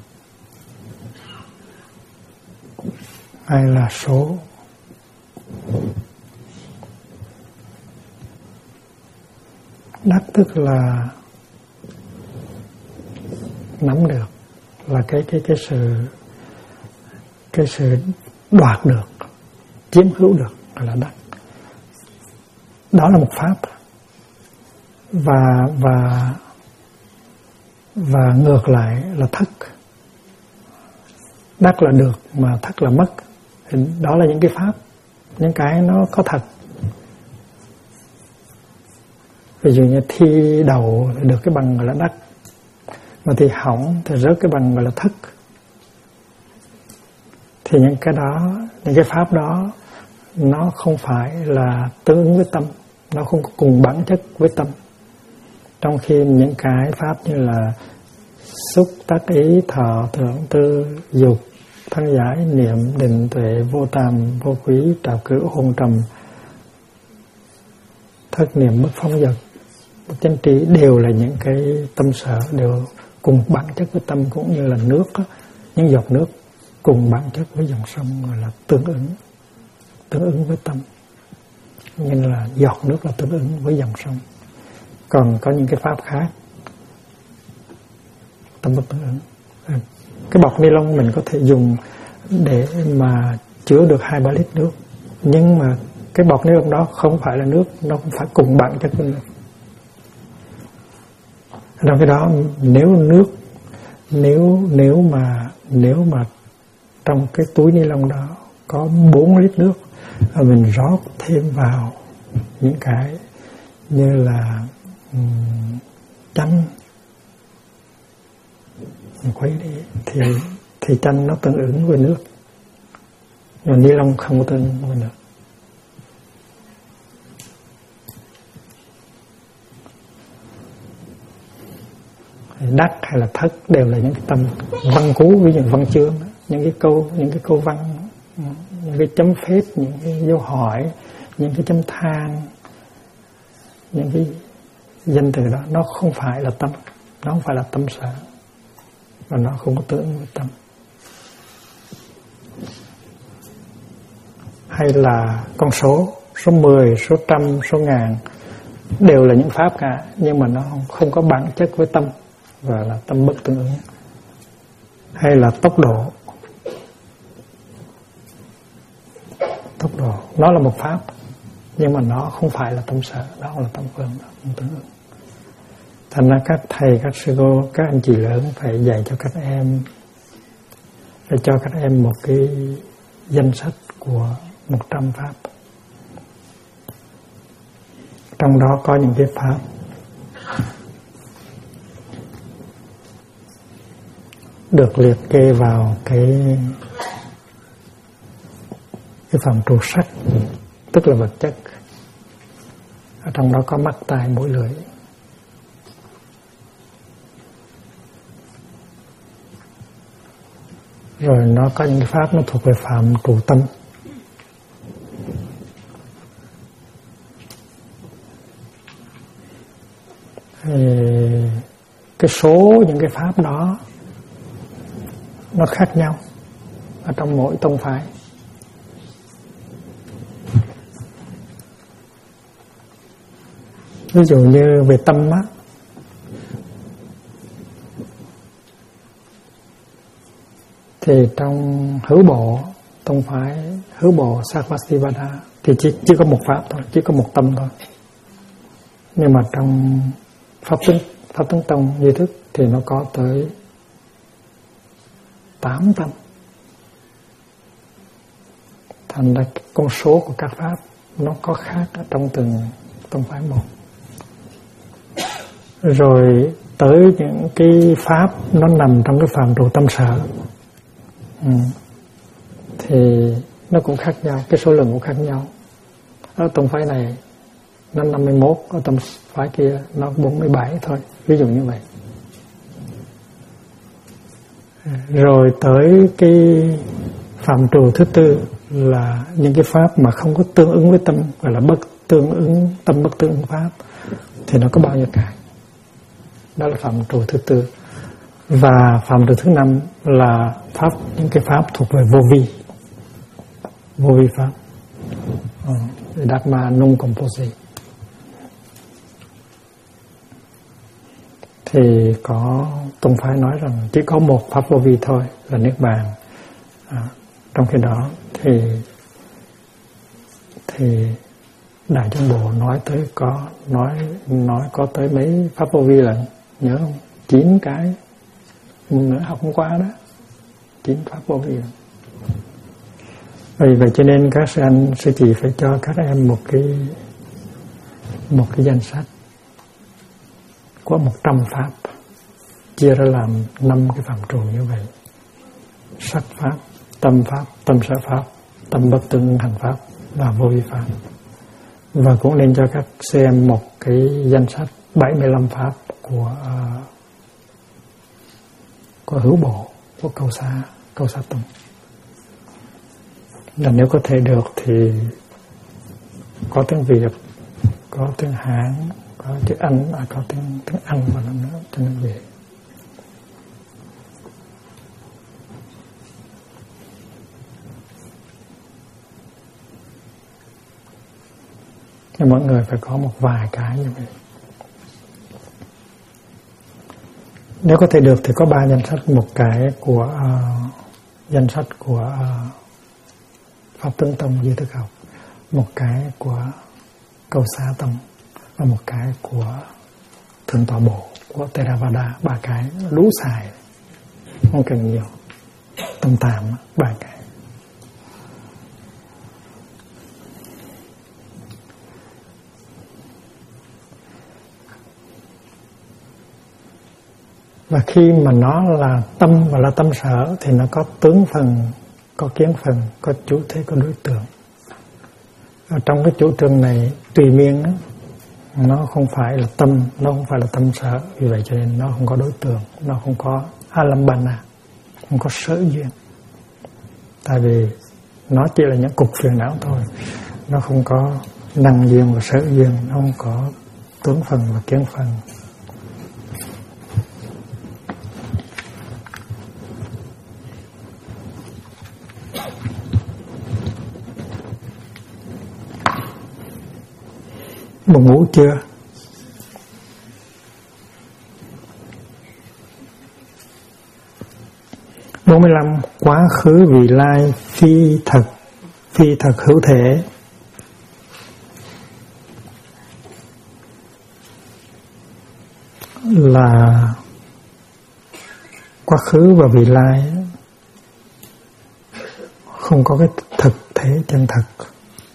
hay là số. Đắc tức là nắm được, là cái sự đoạt được, chiếm hữu được, gọi là đắc. Đó là một pháp. Và ngược lại là thất. Đắc là được mà thất là mất. Thì đó là những cái pháp, những cái nó có thật. Ví dụ như thi đầu thì được cái bằng gọi là đắc, mà thì hỏng thì rớt cái bằng gọi là thất. Thì những cái đó, những cái pháp đó nó không phải là tương ứng với tâm, nó không có cùng bản chất với tâm. Trong khi những cái pháp như là xúc, tác ý, thọ, tưởng, tư, dục, thân giải, niệm, định, tuệ, vô tàm, vô quý, trạo cử, hôn trầm, thất niệm, bất phóng dật, bất chánh trí đều là những cái tâm sở, đều cùng bản chất với tâm, cũng như là nước, những giọt nước cùng bản chất với dòng sông, gọi là tương ứng với tâm. Nên là giọt nước là tương ứng với dòng sông. Còn có những cái pháp khác tâm bất tương ứng, Cái bọc ni lông mình có thể dùng để mà chứa được 2-3 lít nước, nhưng mà cái bọc ni lông đó không phải là nước, nó cũng phải cùng bằng chất với nước. Trong cái đó nếu mà trong cái túi ni lông đó có 4 lít nước, và mình rót thêm vào những cái như là chanh, mình khuấy đi thì chanh nó tương ứng với nước, nhưng ni lông không có tương ứng với nước. Đắc hay là thất đều là những cái tâm văn cú, ví dụ văn chương, những cái câu văn, những cái chấm phết, những cái dấu hỏi, những cái chấm than, những cái danh từ đó nó không phải là tâm, nó không phải là tâm sở, và nó không có tương ứng với tâm. Hay là con số 10, số trăm, số ngàn đều là những pháp cả, nhưng mà nó không có bản chất với tâm, và là tâm bất tương ứng. Hay là tốc độ, nó là một pháp, nhưng mà nó không phải là tâm sở, đó là tâm phương, đó không tương ứng. Thành ra các thầy, các sư cô, các anh chị lớn phải dạy cho các em, phải cho các em một cái danh sách của 100 pháp. Trong đó có những cái pháp được liệt kê vào cái phạm trù sắc, tức là vật chất. Ở trong đó có mắt, tai, mũi, lưỡi. Rồi nó có những cái pháp nó thuộc về phạm trù tâm. Cái số những cái pháp đó nó khác nhau ở trong mỗi tông phái. Ví dụ như về tâm á, thì trong hữu bộ, tông phái hữu bộ Sarvastivada thì chỉ có một pháp thôi, chỉ có một tâm thôi. Nhưng mà trong Pháp Tướng Tông Duy Thức thì nó có tới 8 tâm. Thành ra con số của các pháp nó có khác ở trong từng tông phái một. Rồi tới những cái pháp nó nằm trong cái phạm trù tâm sở, thì nó cũng khác nhau, cái số lượng cũng khác nhau. Ở tông phái này nó 51, ở tông phái kia nó 47 thôi, ví dụ như vậy. Rồi tới cái phạm trù thứ tư là những cái pháp mà không có tương ứng với tâm, gọi là bất tương ứng, tâm bất tương ứng pháp, thì nó có bao nhiêu cái. Đó là phạm trù thứ tư. Và phạm trù thứ năm là pháp, những cái pháp thuộc về vô vi pháp, Dharma non composite. Thì có tông phái nói rằng chỉ có một pháp vô vi thôi là niết bàn. Trong khi đó thì Đại Chúng Bộ nói tới nói có tới mấy pháp vô vi lần, nhớ không? 9 cái, nữa học hôm qua đó, 9 pháp vô vi. Vì vậy cho nên các sư anh sư chị phải cho các em một cái danh sách có 100 pháp, chia ra làm 5 cái phạm trù như vậy: sắc pháp, tâm pháp, tâm sở pháp, tâm bất tương hành pháp và vô vi pháp. Và cũng nên cho các xem một cái danh sách 75 pháp của hữu bộ, của câu sa tông. Là nếu có thể được thì có tiếng Việt, có tiếng Hán, có tiếng Anh, có tiếng Anh và nữa cho nên Việt. Thì mọi người phải có một vài cái như vậy. Nếu có thể được thì có 3 danh sách, một cái của danh sách của Pháp Tấn Tông Duy Thức Học, một cái của Câu Xá Tông và một cái của Thượng Tọa Bộ của Theravada. 3 cái đủ xài, không cần nhiều. Tâm tạm 3 cái. Và khi mà nó là tâm và là tâm sở thì nó có tướng phần, có kiến phần, có chủ thể, có đối tượng. Ở trong cái chủ trương này tùy miên đó, nó không phải là tâm, nó không phải là tâm sở, vì vậy cho nên nó không có đối tượng, nó không có alambana, không có sở duyên. Tại vì nó chỉ là những cục phiền não thôi, nó không có năng duyên và sở duyên, nó không có tướng phần và kiến phần. Buồn ngủ chưa? Bốn 45. Quá khứ vị lai phi thật hữu thể. Là quá khứ và vị lai không có cái thực thể chân thật.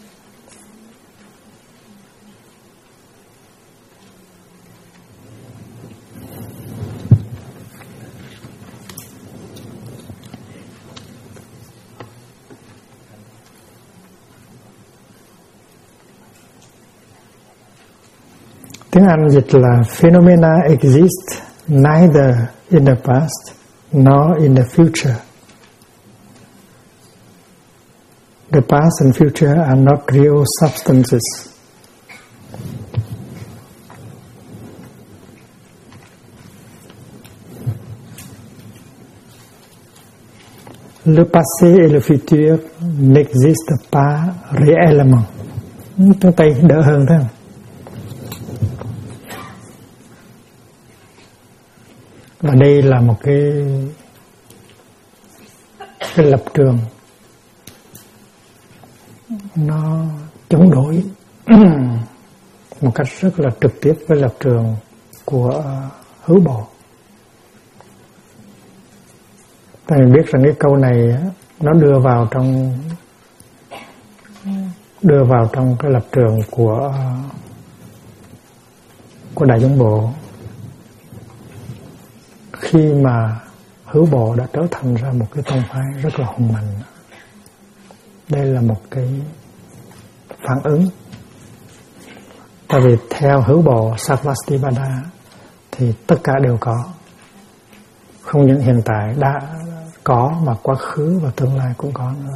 Tiếng Anh dịch là phenomena exist neither in the past nor in the future. The past and future are not real substances. Le passé et le futur n'existent pas réellement. Tiếng Tây đỡ hơn thế. Và đây là một cái lập trường nó chống đối một cách rất là trực tiếp với lập trường của hữu bộ. Ta biết rằng cái câu này nó đưa vào trong cái lập trường của Đại Chúng Bộ, khi mà hữu bộ đã trở thành ra một cái tông phái rất là hùng mạnh. Đây là một cái phản ứng. Tại vì theo hữu bộ Sarvastivada thì tất cả đều có, không những hiện tại đã có mà quá khứ và tương lai cũng có nữa.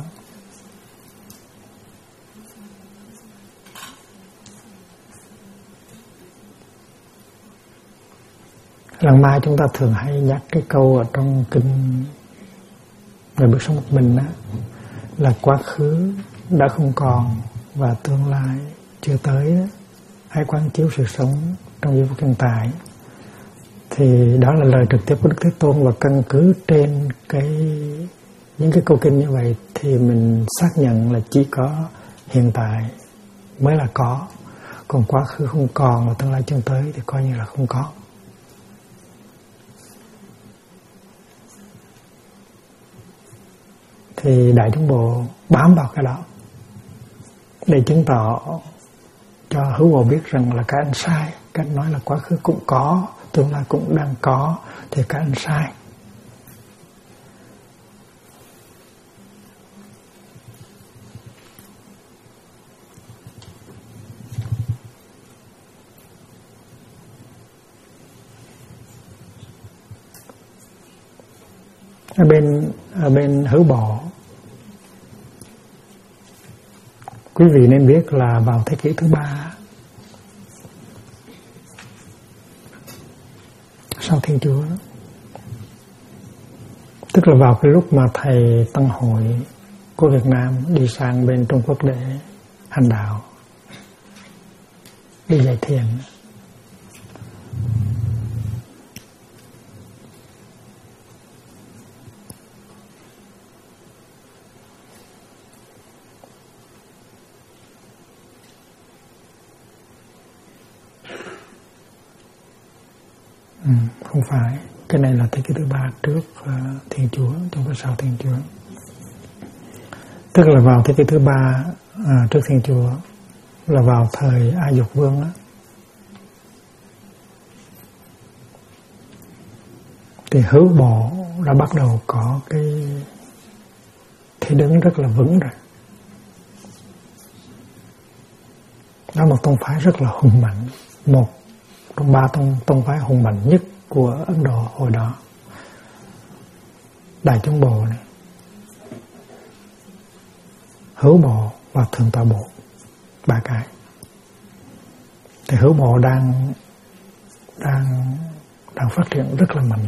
Lần mai chúng ta thường hay nhắc cái câu ở trong kinh Người Bước Sống Một Mình đó, là quá khứ đã không còn và tương lai chưa tới đó. Hãy quán chiếu sự sống trong giây phút hiện tại. Thì đó là lời trực tiếp của Đức Thế Tôn, và căn cứ trên những cái câu kinh như vậy thì mình xác nhận là chỉ có hiện tại mới là có, còn quá khứ không còn và tương lai chưa tới thì coi như là không có. Thì Đại Chúng Bộ bám vào cái đó để chứng tỏ cho hữu bộ biết rằng là các anh sai. Các anh nói là quá khứ cũng có, tương lai cũng đang có, thì các anh sai. Ở bên hữu bộ, quý vị nên biết là vào thế kỷ thứ 3 sau Thiên Chúa, tức là vào cái lúc mà thầy Tăng Hội của Việt Nam đi sang bên Trung Quốc để hành đạo, đi dạy thiền, Không phải. Cái này là thế kỷ thứ 3 trước Thiên Chúa, không phải sau Thiên Chúa. Tức là vào thế kỷ thứ 3 trước Thiên Chúa, là vào thời A Dục Vương á, thì hữu bộ đã bắt đầu có cái thế đứng rất là vững rồi. Đó là một tông phái rất là hùng mạnh, một trong 3 tông phái hùng mạnh nhất của Ấn Độ hồi đó. Đại Chúng Bộ này, Hữu Bộ và Thượng Tọa Bộ, 3 cái. Thì Hữu Bộ đang phát triển rất là mạnh.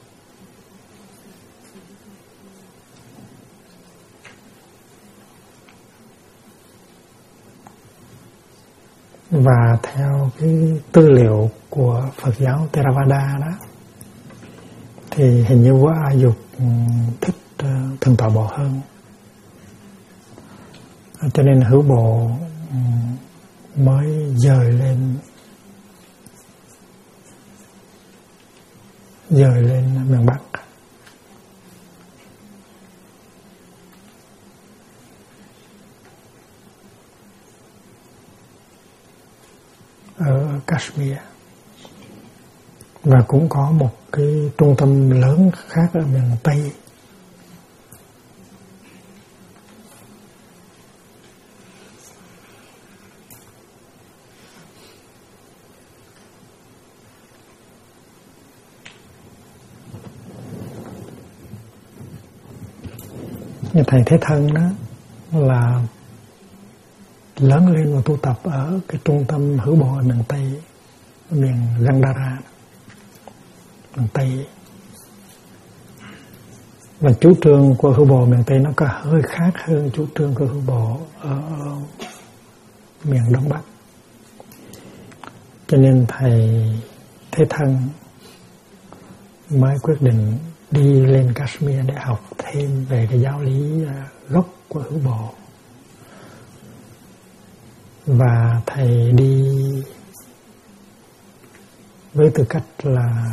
Và theo cái tư liệu của Phật giáo Theravada đó, thì hình như vua A Dục thích Thượng Tọa Bộ hơn. Cho nên Hữu Bộ mới dời lên miền Bắc. Ở Kashmir. Và cũng có một cái trung tâm lớn khác ở miền Tây. Như thầy Thế Thân đó là lớn lên và tu tập ở cái trung tâm Hữu Bộ ở miền Tây, ở miền Gandhara, miền Tây. Và chủ trương của Hữu Bộ miền Tây nó có hơi khác hơn chủ trương của Hữu Bộ ở miền Đông Bắc. Cho nên thầy Thế Thân mới quyết định đi lên Kashmir để học thêm về cái giáo lý gốc của Hữu Bộ. Và thầy đi với tư cách là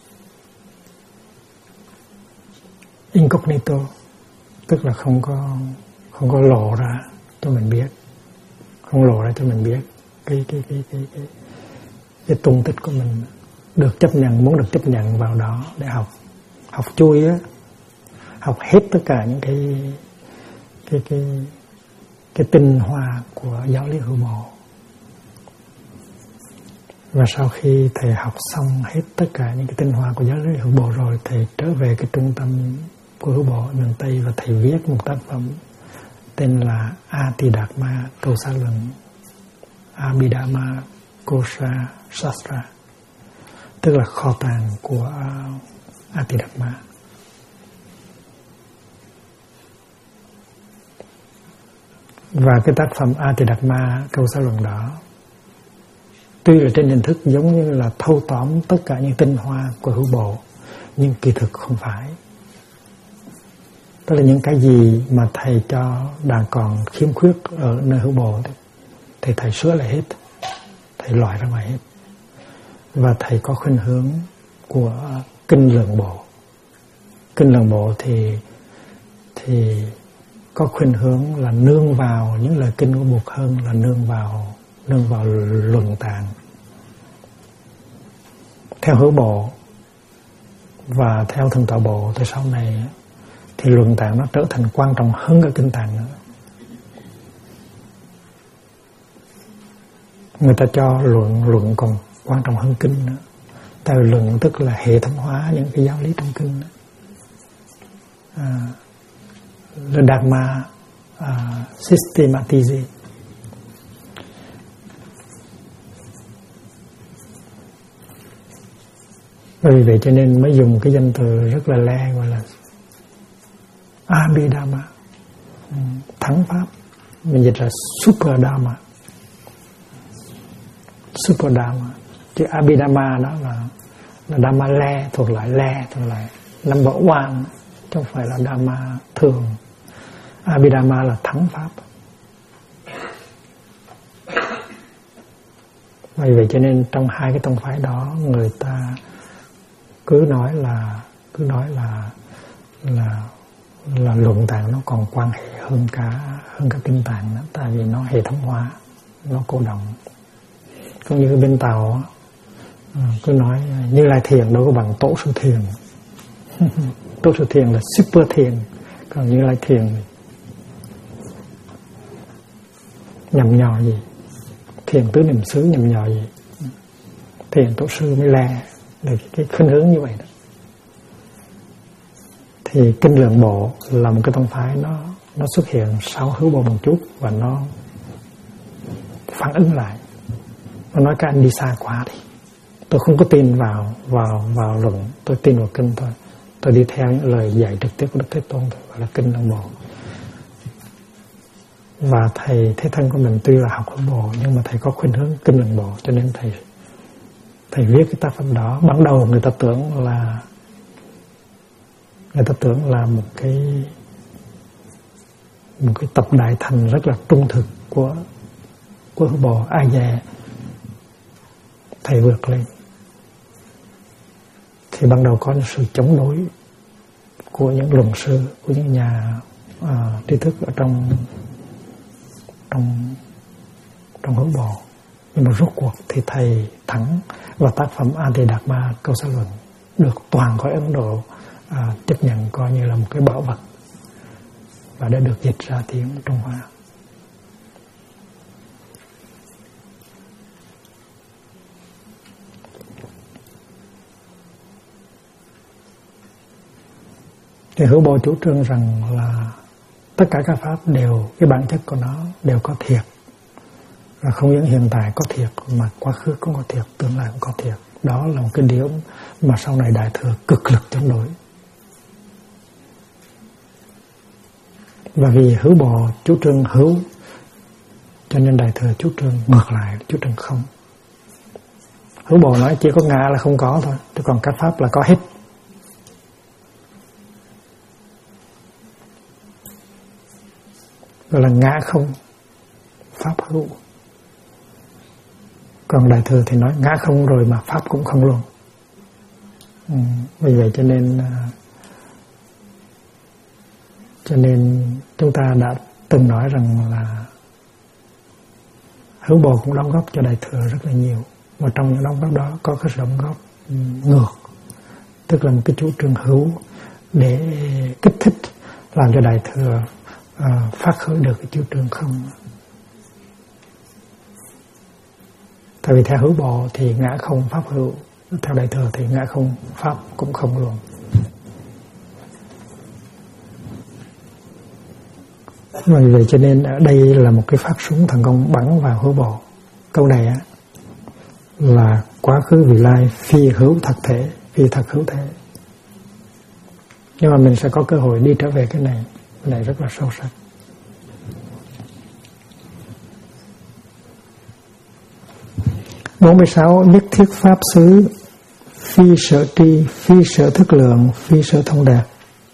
incognito, tức là không có lộ ra cho mình biết, không lộ ra cho mình biết cái tung tích của mình, được chấp nhận, muốn được chấp nhận vào đó để học chui á, học hết tất cả những cái tinh hoa của giáo lý Hữu Bộ. Và sau khi thầy học xong hết tất cả những cái tinh hoa của giáo lý Hữu Bộ rồi, thầy trở về cái trung tâm của Hữu Bộ miền Tây và thầy viết một tác phẩm tên là Adhidharma Câu Xá Luận, Abhidharma Kosha Sastra, tức là kho tàng của Adhidharma. Và cái tác phẩm Adhidharma Câu Xá Luận đó, tuy là trên hình thức giống như là thâu tóm tất cả những tinh hoa của Hữu Bộ, nhưng kỳ thực không phải. Tức là những cái gì mà thầy cho đang còn khiếm khuyết ở nơi Hữu Bộ thì thầy sửa lại hết, thầy loại ra ngoài hết. Và thầy có khuynh hướng của Kinh Lượng Bộ. Kinh Lượng Bộ thì có khuynh hướng là nương vào những lời kinh của Bụt hơn là nương vào luận tạng. Theo Hữu Bộ và theo Thượng Tọa Bộ từ sau này thì luận tạng nó trở thành quan trọng hơn cả kinh tạng nữa. Người ta cho luận còn quan trọng hơn kinh nữa. Tại vì luận tức là hệ thống hóa những cái giáo lý trong kinh nữa. Le Dharma systematize. Vì vậy cho nên mới dùng cái danh từ rất là le gọi là Abhidharma, thắng pháp, mình dịch là Super Dharma. Super Dharma. Chứ Abhidharma đó là Dharma le, thuộc loại number one, chứ không phải là Dharma thường. Abhidharma là thắng pháp. Vì vậy cho nên trong hai cái tông phái đó người ta cứ nói là luận tạng nó còn quan hệ hơn cả kinh tạng đó, tại vì nó hệ thống hóa, nó cô động. Cũng như bên Tàu cứ nói Như Lai Thiền đâu có bằng Tổ Sư Thiền. Tổ Sư Thiền là super thiền, còn Như Lai Thiền nhầm nhò gì, thiền tứ niệm xứ nhầm nhò gì, thiền Tổ Sư mới là cái khuynh hướng như vậy đó. Thì Kinh Lượng Bộ là một cái tông phái nó xuất hiện sau Hữu Bộ một chút và nó phản ứng lại. Nó nói các anh đi xa quá đi. Tôi không có tin vào luận, tôi tin vào kinh thôi. Tôi đi theo những lời dạy trực tiếp của Đức Thế Tôn thôi, gọi là Kinh Lượng Bộ. Và thầy Thế Thân của mình tuy là học Hữu Bộ nhưng mà thầy có khuynh hướng Kinh Lượng Bộ, cho nên thầy viết cái tác phẩm đó. Ban đầu người ta tưởng là một cái tập đại thành rất là trung thực của Hữu Bộ. Ai dè thầy vượt lên thì ban đầu có sự chống đối của những luận sư, của những nhà tri thức ở trong Hữu Bộ. Nhưng mà rốt cuộc thì thầy thắng, và tác phẩm Antidharma Câu Xá Luận được toàn khỏi Ấn Độ chấp nhận coi như là một cái bảo vật, và đã được dịch ra tiếng Trung Hoa. Thì Hữu Bộ chủ trương rằng là tất cả các pháp đều, cái bản chất của nó đều có thiệt, và không những hiện tại có thiệt mà quá khứ cũng có thiệt, tương lai cũng có thiệt. Đó là một cái điểm mà sau này Đại Thừa cực lực chống đối. Và vì Hữu Bộ chủ trương hữu, cho nên Đại Thừa chủ trương ngược lại, chủ trương không. Hữu Bộ nói chỉ có ngã là không có thôi, chứ còn các pháp là có hết. Gọi là ngã không, pháp hữu. Còn Đại Thừa thì nói ngã không rồi mà pháp cũng không luôn. Vì vậy cho nên chúng ta đã từng nói rằng là Hữu Bộ cũng đóng góp cho Đại Thừa rất là nhiều. Và trong những đóng góp đó có cái sự đóng góp ngược, tức là một cái chủ trương hữu để kích thích làm cho Đại Thừa phát khởi được cái chủ trương không. Tại vì theo Hữu Bộ thì ngã không pháp hữu, theo Đại Thừa thì ngã không pháp cũng không luôn. Vì vậy cho nên ở đây là một cái phát súng thần công bắn vào Hữu Bộ. Câu này là quá khứ vị lai phi hữu thật thể, phi thật hữu thể. Nhưng mà mình sẽ có cơ hội đi trở về cái này rất là sâu sắc. Bốn 46. Nhất thiết pháp xứ, phi sở tri, phi sở thức lượng, phi sở thông đạt.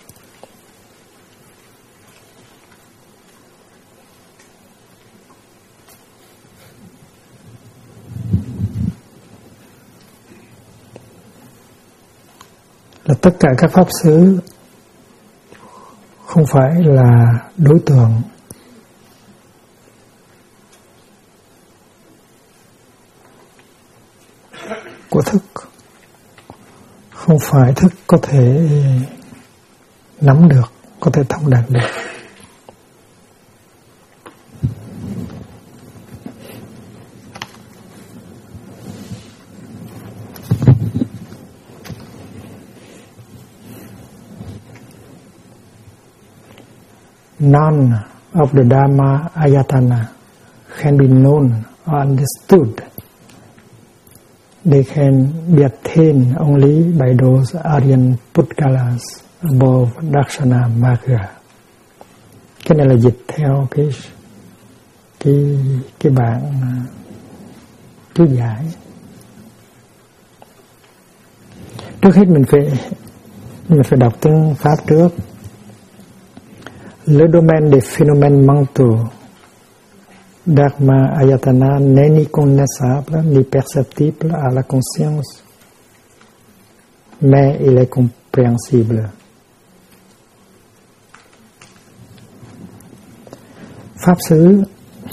Là tất cả các pháp xứ không phải là đối tượng của thức, không phải thức có thể nắm được, có thể thông đạt được. None of the Dhamma Ayatana can be known or understood. They can be attained only by those Aryan Putkalas above Dakshana Marga. Cái này là dịch theo cái bản chú giải. Trước hết mình phải đọc tiếng Pháp trước. Le domaine des phénomènes mentaux Dharma Ayatana n'est ni connaissable ni perceptible à la conscience mais il est compréhensible. Pháp xứ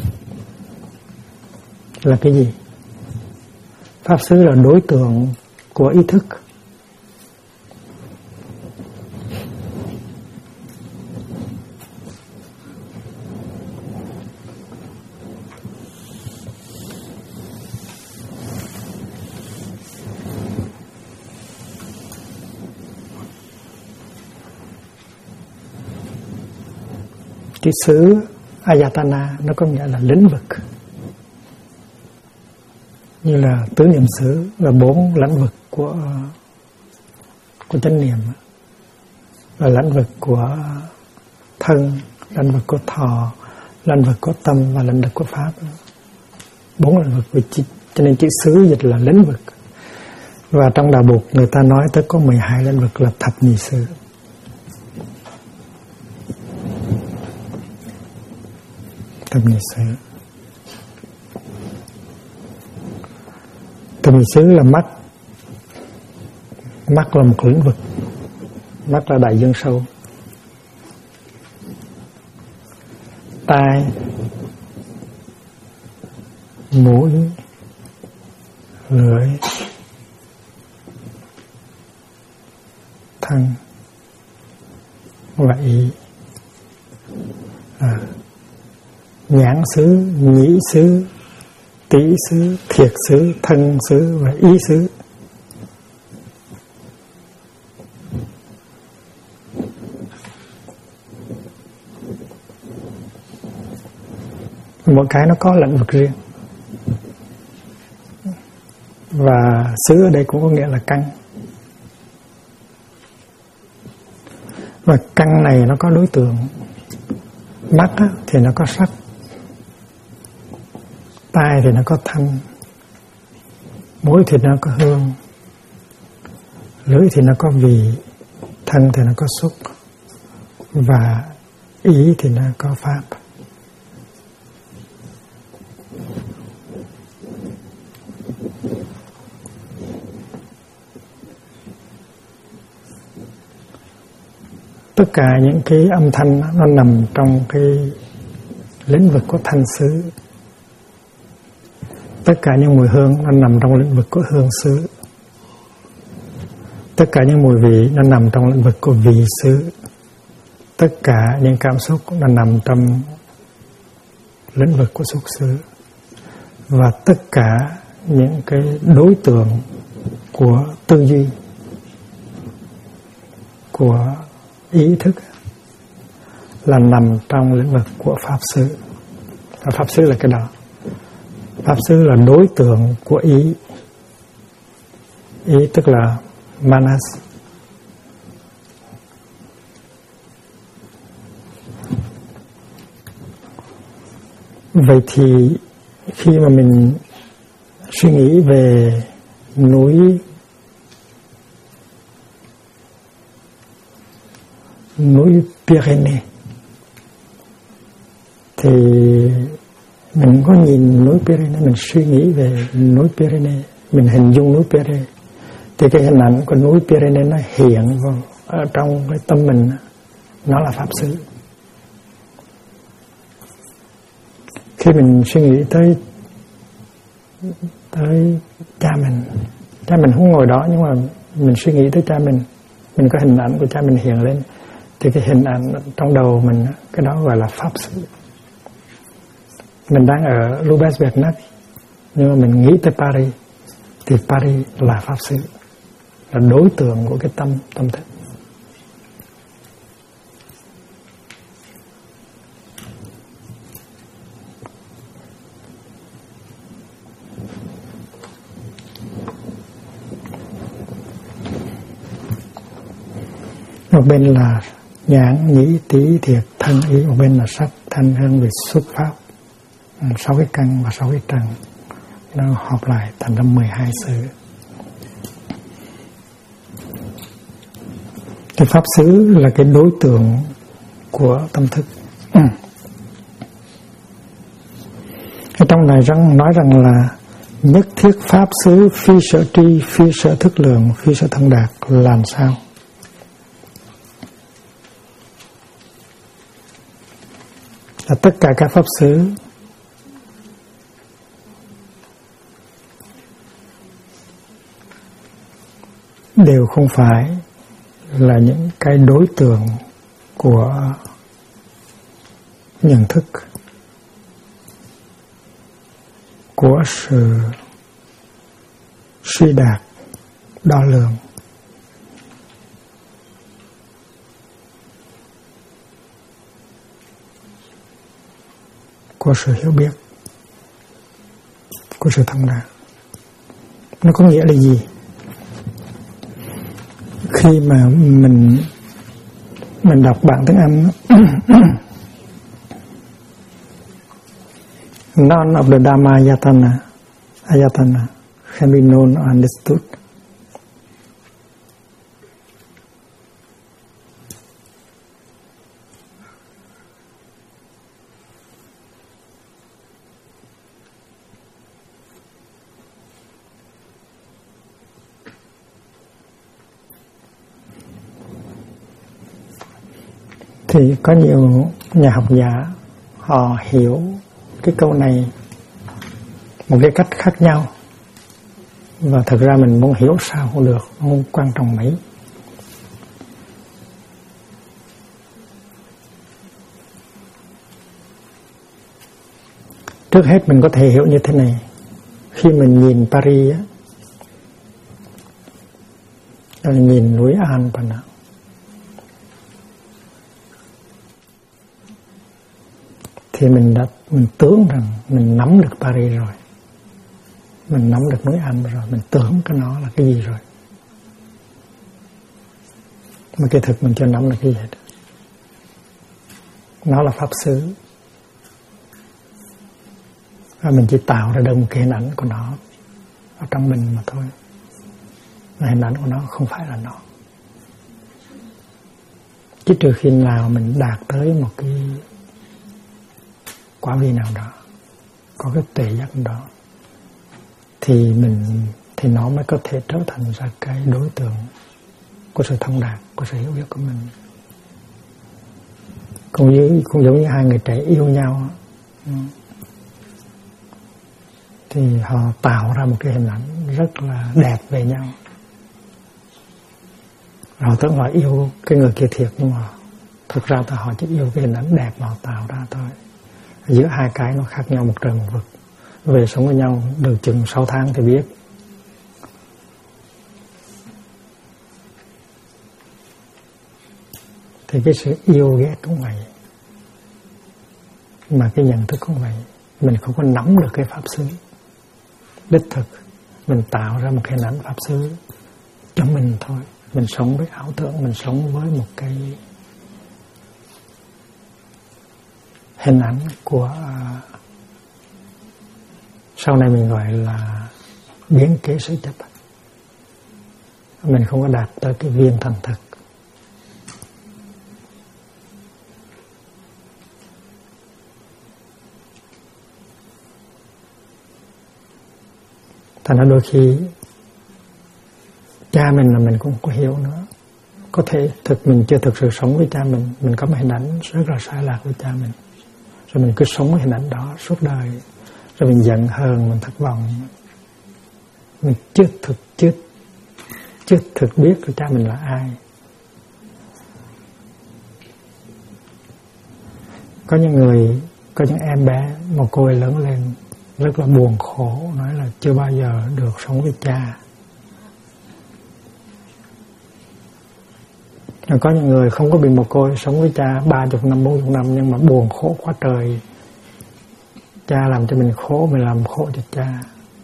là cái gì? Pháp xứ là đối tượng của ý thức. Chữ xứ Ayatana nó có nghĩa là lĩnh vực, như là tứ niệm xứ là 4 lĩnh vực của chánh niệm, là lĩnh vực của thân, lĩnh vực của thọ, lĩnh vực của tâm và lĩnh vực của pháp. 4 lĩnh vực, cho nên chữ xứ dịch là lĩnh vực. Và trong đạo Bụt người ta nói tới có 12 lĩnh vực là thập nhị xứ. Thập nhị xứ. Thập nhị xứ là mắt. Mắt là một lĩnh vực. Mắt là đại dương sâu. Tai, mũi, lưỡi, thân và ý. Nhãn xứ, nhĩ xứ, tỷ xứ, thiệt xứ, thân xứ và ý xứ. Mỗi cái nó có lĩnh vực riêng. Và xứ ở đây cũng có nghĩa là căn. Và căn này nó có đối tượng. Mắt thì nó có sắc, tai thì nó có thanh, mũi thì nó có hương, lưỡi thì nó có vị, thân thì nó có xúc, và ý thì nó có pháp. Tất cả những cái âm thanh nó nằm trong cái lĩnh vực của thanh xứ. Tất cả những mùi hương nó nằm trong lĩnh vực của hương xứ. Tất cả những mùi vị nó nằm trong lĩnh vực của vị xứ. Tất cả những cảm xúc nó nằm trong lĩnh vực của xúc xứ. Và tất cả những cái đối tượng của tư duy, của ý thức là nằm trong lĩnh vực của pháp xứ. Và pháp xứ là cái đó. Pháp xứ là đối tượng của ý. Ý tức là manas. Vậy thì khi mà mình suy nghĩ về núi Pyrénées thì mình có nhìn núi Pyrénées, mình suy nghĩ về núi Pyrénées, mình hình dung núi Pyrénées, thì cái hình ảnh của núi Pyrénées nó hiện vào ở trong cái tâm mình, nó là pháp xứ. Khi mình suy nghĩ tới cha mình không ngồi đó, nhưng mà mình suy nghĩ tới cha mình có hình ảnh của cha mình hiện lên, thì cái hình ảnh trong đầu mình, cái đó gọi là pháp xứ. Mình đang ở Loubès-Bernac, nhưng mà mình nghĩ tới Paris, thì Paris là pháp xứ, là đối tượng của cái tâm thức. Một bên là nhãn, nhĩ, tỷ, thiệt, thân, ý, một bên là sắc, thanh, hương, vị, xúc, pháp. 6 cái căn và 6 cái trần nó hợp lại thành ra 12 xứ. Thì pháp xứ là cái đối tượng của tâm thức. Ở trong này nói rằng là Nhất thiết pháp xứ phi sở tri, phi sở thức lượng, phi sở thông đạt làm sao? Là tất cả các pháp xứ đều không phải là những cái đối tượng của nhận thức, của sự suy đạt, đo lường. Của sự hiểu biết, của sự thông đạt. Nó có nghĩa là gì? Khi mà mình đọc bản tiếng Anh none of the Dhamma Ayatana can be known or understood. Thì có nhiều nhà học giả họ hiểu cái câu này một cái cách khác nhau, và thực ra mình muốn hiểu sao cũng được, không quan trọng mấy. Trước hết mình có thể hiểu như thế này: khi mình nhìn Paris á, rồi nhìn núi Alps, thì mình tưởng rằng mình nắm được Paris rồi, mình nắm được núi Alps rồi, mình tưởng cái nó là cái gì rồi, mà cái thực mình chưa nắm được cái gì hết. Nó là pháp xứ, và mình chỉ tạo ra được một cái hình ảnh của nó ở trong mình mà thôi. Mà hình ảnh của nó không phải là nó. Chứ trừ khi nào mình đạt tới một cái quả vị nào đó, có cái tuệ giác đó, thì nó mới có thể trở thành ra cái đối tượng của sự thông đạt, của sự hiểu biết của mình. Cũng giống như hai người trẻ yêu nhau, thì họ tạo ra một cái hình ảnh rất là đẹp về nhau. Họ tưởng họ yêu cái người kia thiệt, nhưng mà thực ra họ chỉ yêu cái hình ảnh đẹp mà họ tạo ra thôi. Giữa hai cái nó khác nhau một trời một vực. Về sống với nhau được chừng 6 tháng thì biết. Thì cái sự yêu ghét cũng vậy, mà cái nhận thức cũng vậy. Mình không có nắm được cái pháp xứ đích thực, mình tạo ra một cái hình ảnh pháp xứ cho mình thôi. Mình sống với ảo tưởng, mình sống với một cái hình ảnh của sau này mình gọi là biến kế sự chấp. Mình không có đạt tới cái viên thành thực. Thành ra đôi khi cha mình là mình cũng có hiểu nữa. Có thể mình chưa thực sự sống với cha mình có một hình ảnh rất là sai lạc với cha mình. Rồi mình cứ sống với hình ảnh đó suốt đời. Rồi mình giận hờn, mình thất vọng. Mình chưa thực biết của cha mình là ai. Có những em bé mồ côi lớn lên rất là buồn khổ, nói là chưa bao giờ được sống với cha. Rồi có những người không có bị mồ côi, sống với cha 30 năm, 40 năm, nhưng mà buồn khổ quá trời. Cha làm cho mình khổ, mình làm khổ cho cha.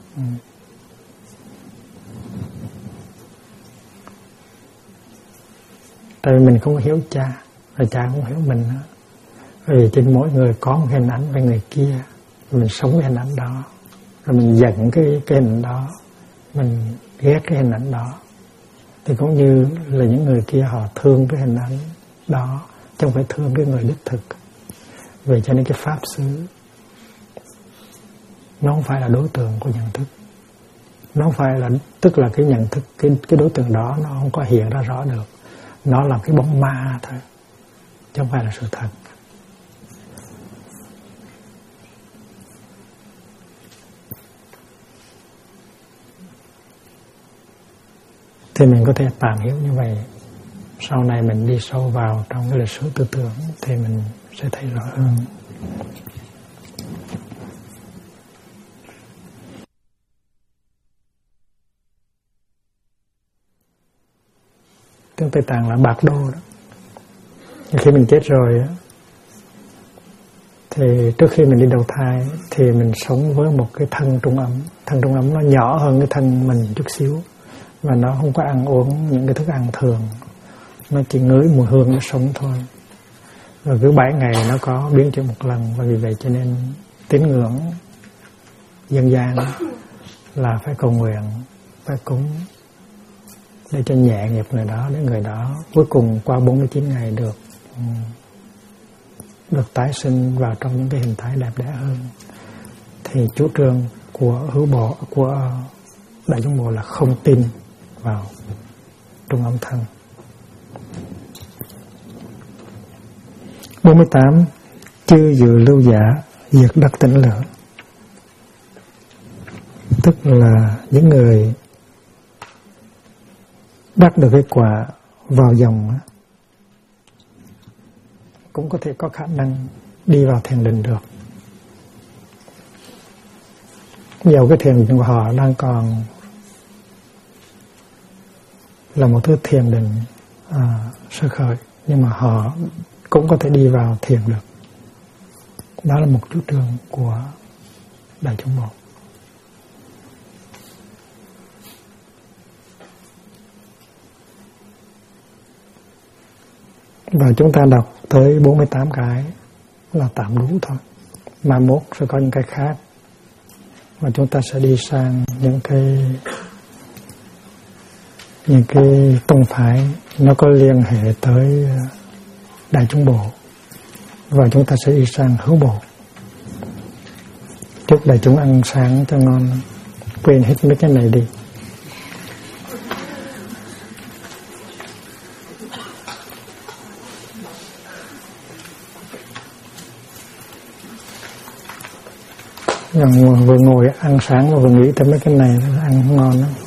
Tại vì mình không hiểu cha, và cha không hiểu mình nữa. Bởi vì trên mỗi người có một hình ảnh về người kia, mình sống với hình ảnh đó, rồi mình giận cái hình ảnh đó, mình ghét cái hình ảnh đó. Thì cũng như là những người kia họ thương cái hình ảnh đó, chứ không phải thương cái người đích thực. Vậy cho nên cái pháp xứ nó không phải là đối tượng của nhận thức. Nó không phải là, tức là cái nhận thức, cái đối tượng đó nó không có hiện ra rõ được. Nó là cái bóng ma thôi, chứ không phải là sự thật. Thì mình có thể tạm hiểu như vậy. Sau này mình đi sâu vào trong cái lịch sử tư tưởng thì mình sẽ thấy rõ hơn. Tiếng Tây Tạng là bạc đô đó. Khi mình chết rồi á, thì trước khi mình đi đầu thai thì mình sống với một cái thân trung ấm. Thân trung ấm nó nhỏ hơn cái thân mình chút xíu, và nó không có ăn uống những cái thức ăn thường, nó chỉ ngửi mùi hương nó sống thôi. Rồi cứ 7 ngày nó có biến chuyển một lần, và vì vậy cho nên tín ngưỡng dân gian là phải cầu nguyện, phải cúng để cho nhẹ nghiệp người đó, để người đó cuối cùng qua 49 ngày được tái sinh vào trong những cái hình thái đẹp đẽ hơn. Thì chủ trương của hữu bộ, của Đại Chúng Bộ là không tin vào trung âm thân. 48. Chư dự lưu giả diệt đắc tỉnh lửa. Tức là những người đắc được cái quả vào dòng cũng có thể có khả năng đi vào thiền định được. Dầu cái thiền định của họ đang còn là một thứ thiền định sơ khởi, nhưng mà họ cũng có thể đi vào thiền được. Đó là một chủ trương của Đại Chúng Bộ. Và chúng ta đọc tới 48 cái là tạm đủ thôi. Mai mốt sẽ có những cái khác, và chúng ta sẽ đi sang những cái tông phái nó có liên hệ tới Đại Chúng Bộ, và chúng ta sẽ đi sang hữu bộ. Chúc đại chúng ăn sáng cho ngon, quên hết mấy cái này đi. Vừa ngồi ăn sáng và vừa nghĩ tới mấy cái này ăn không ngon lắm.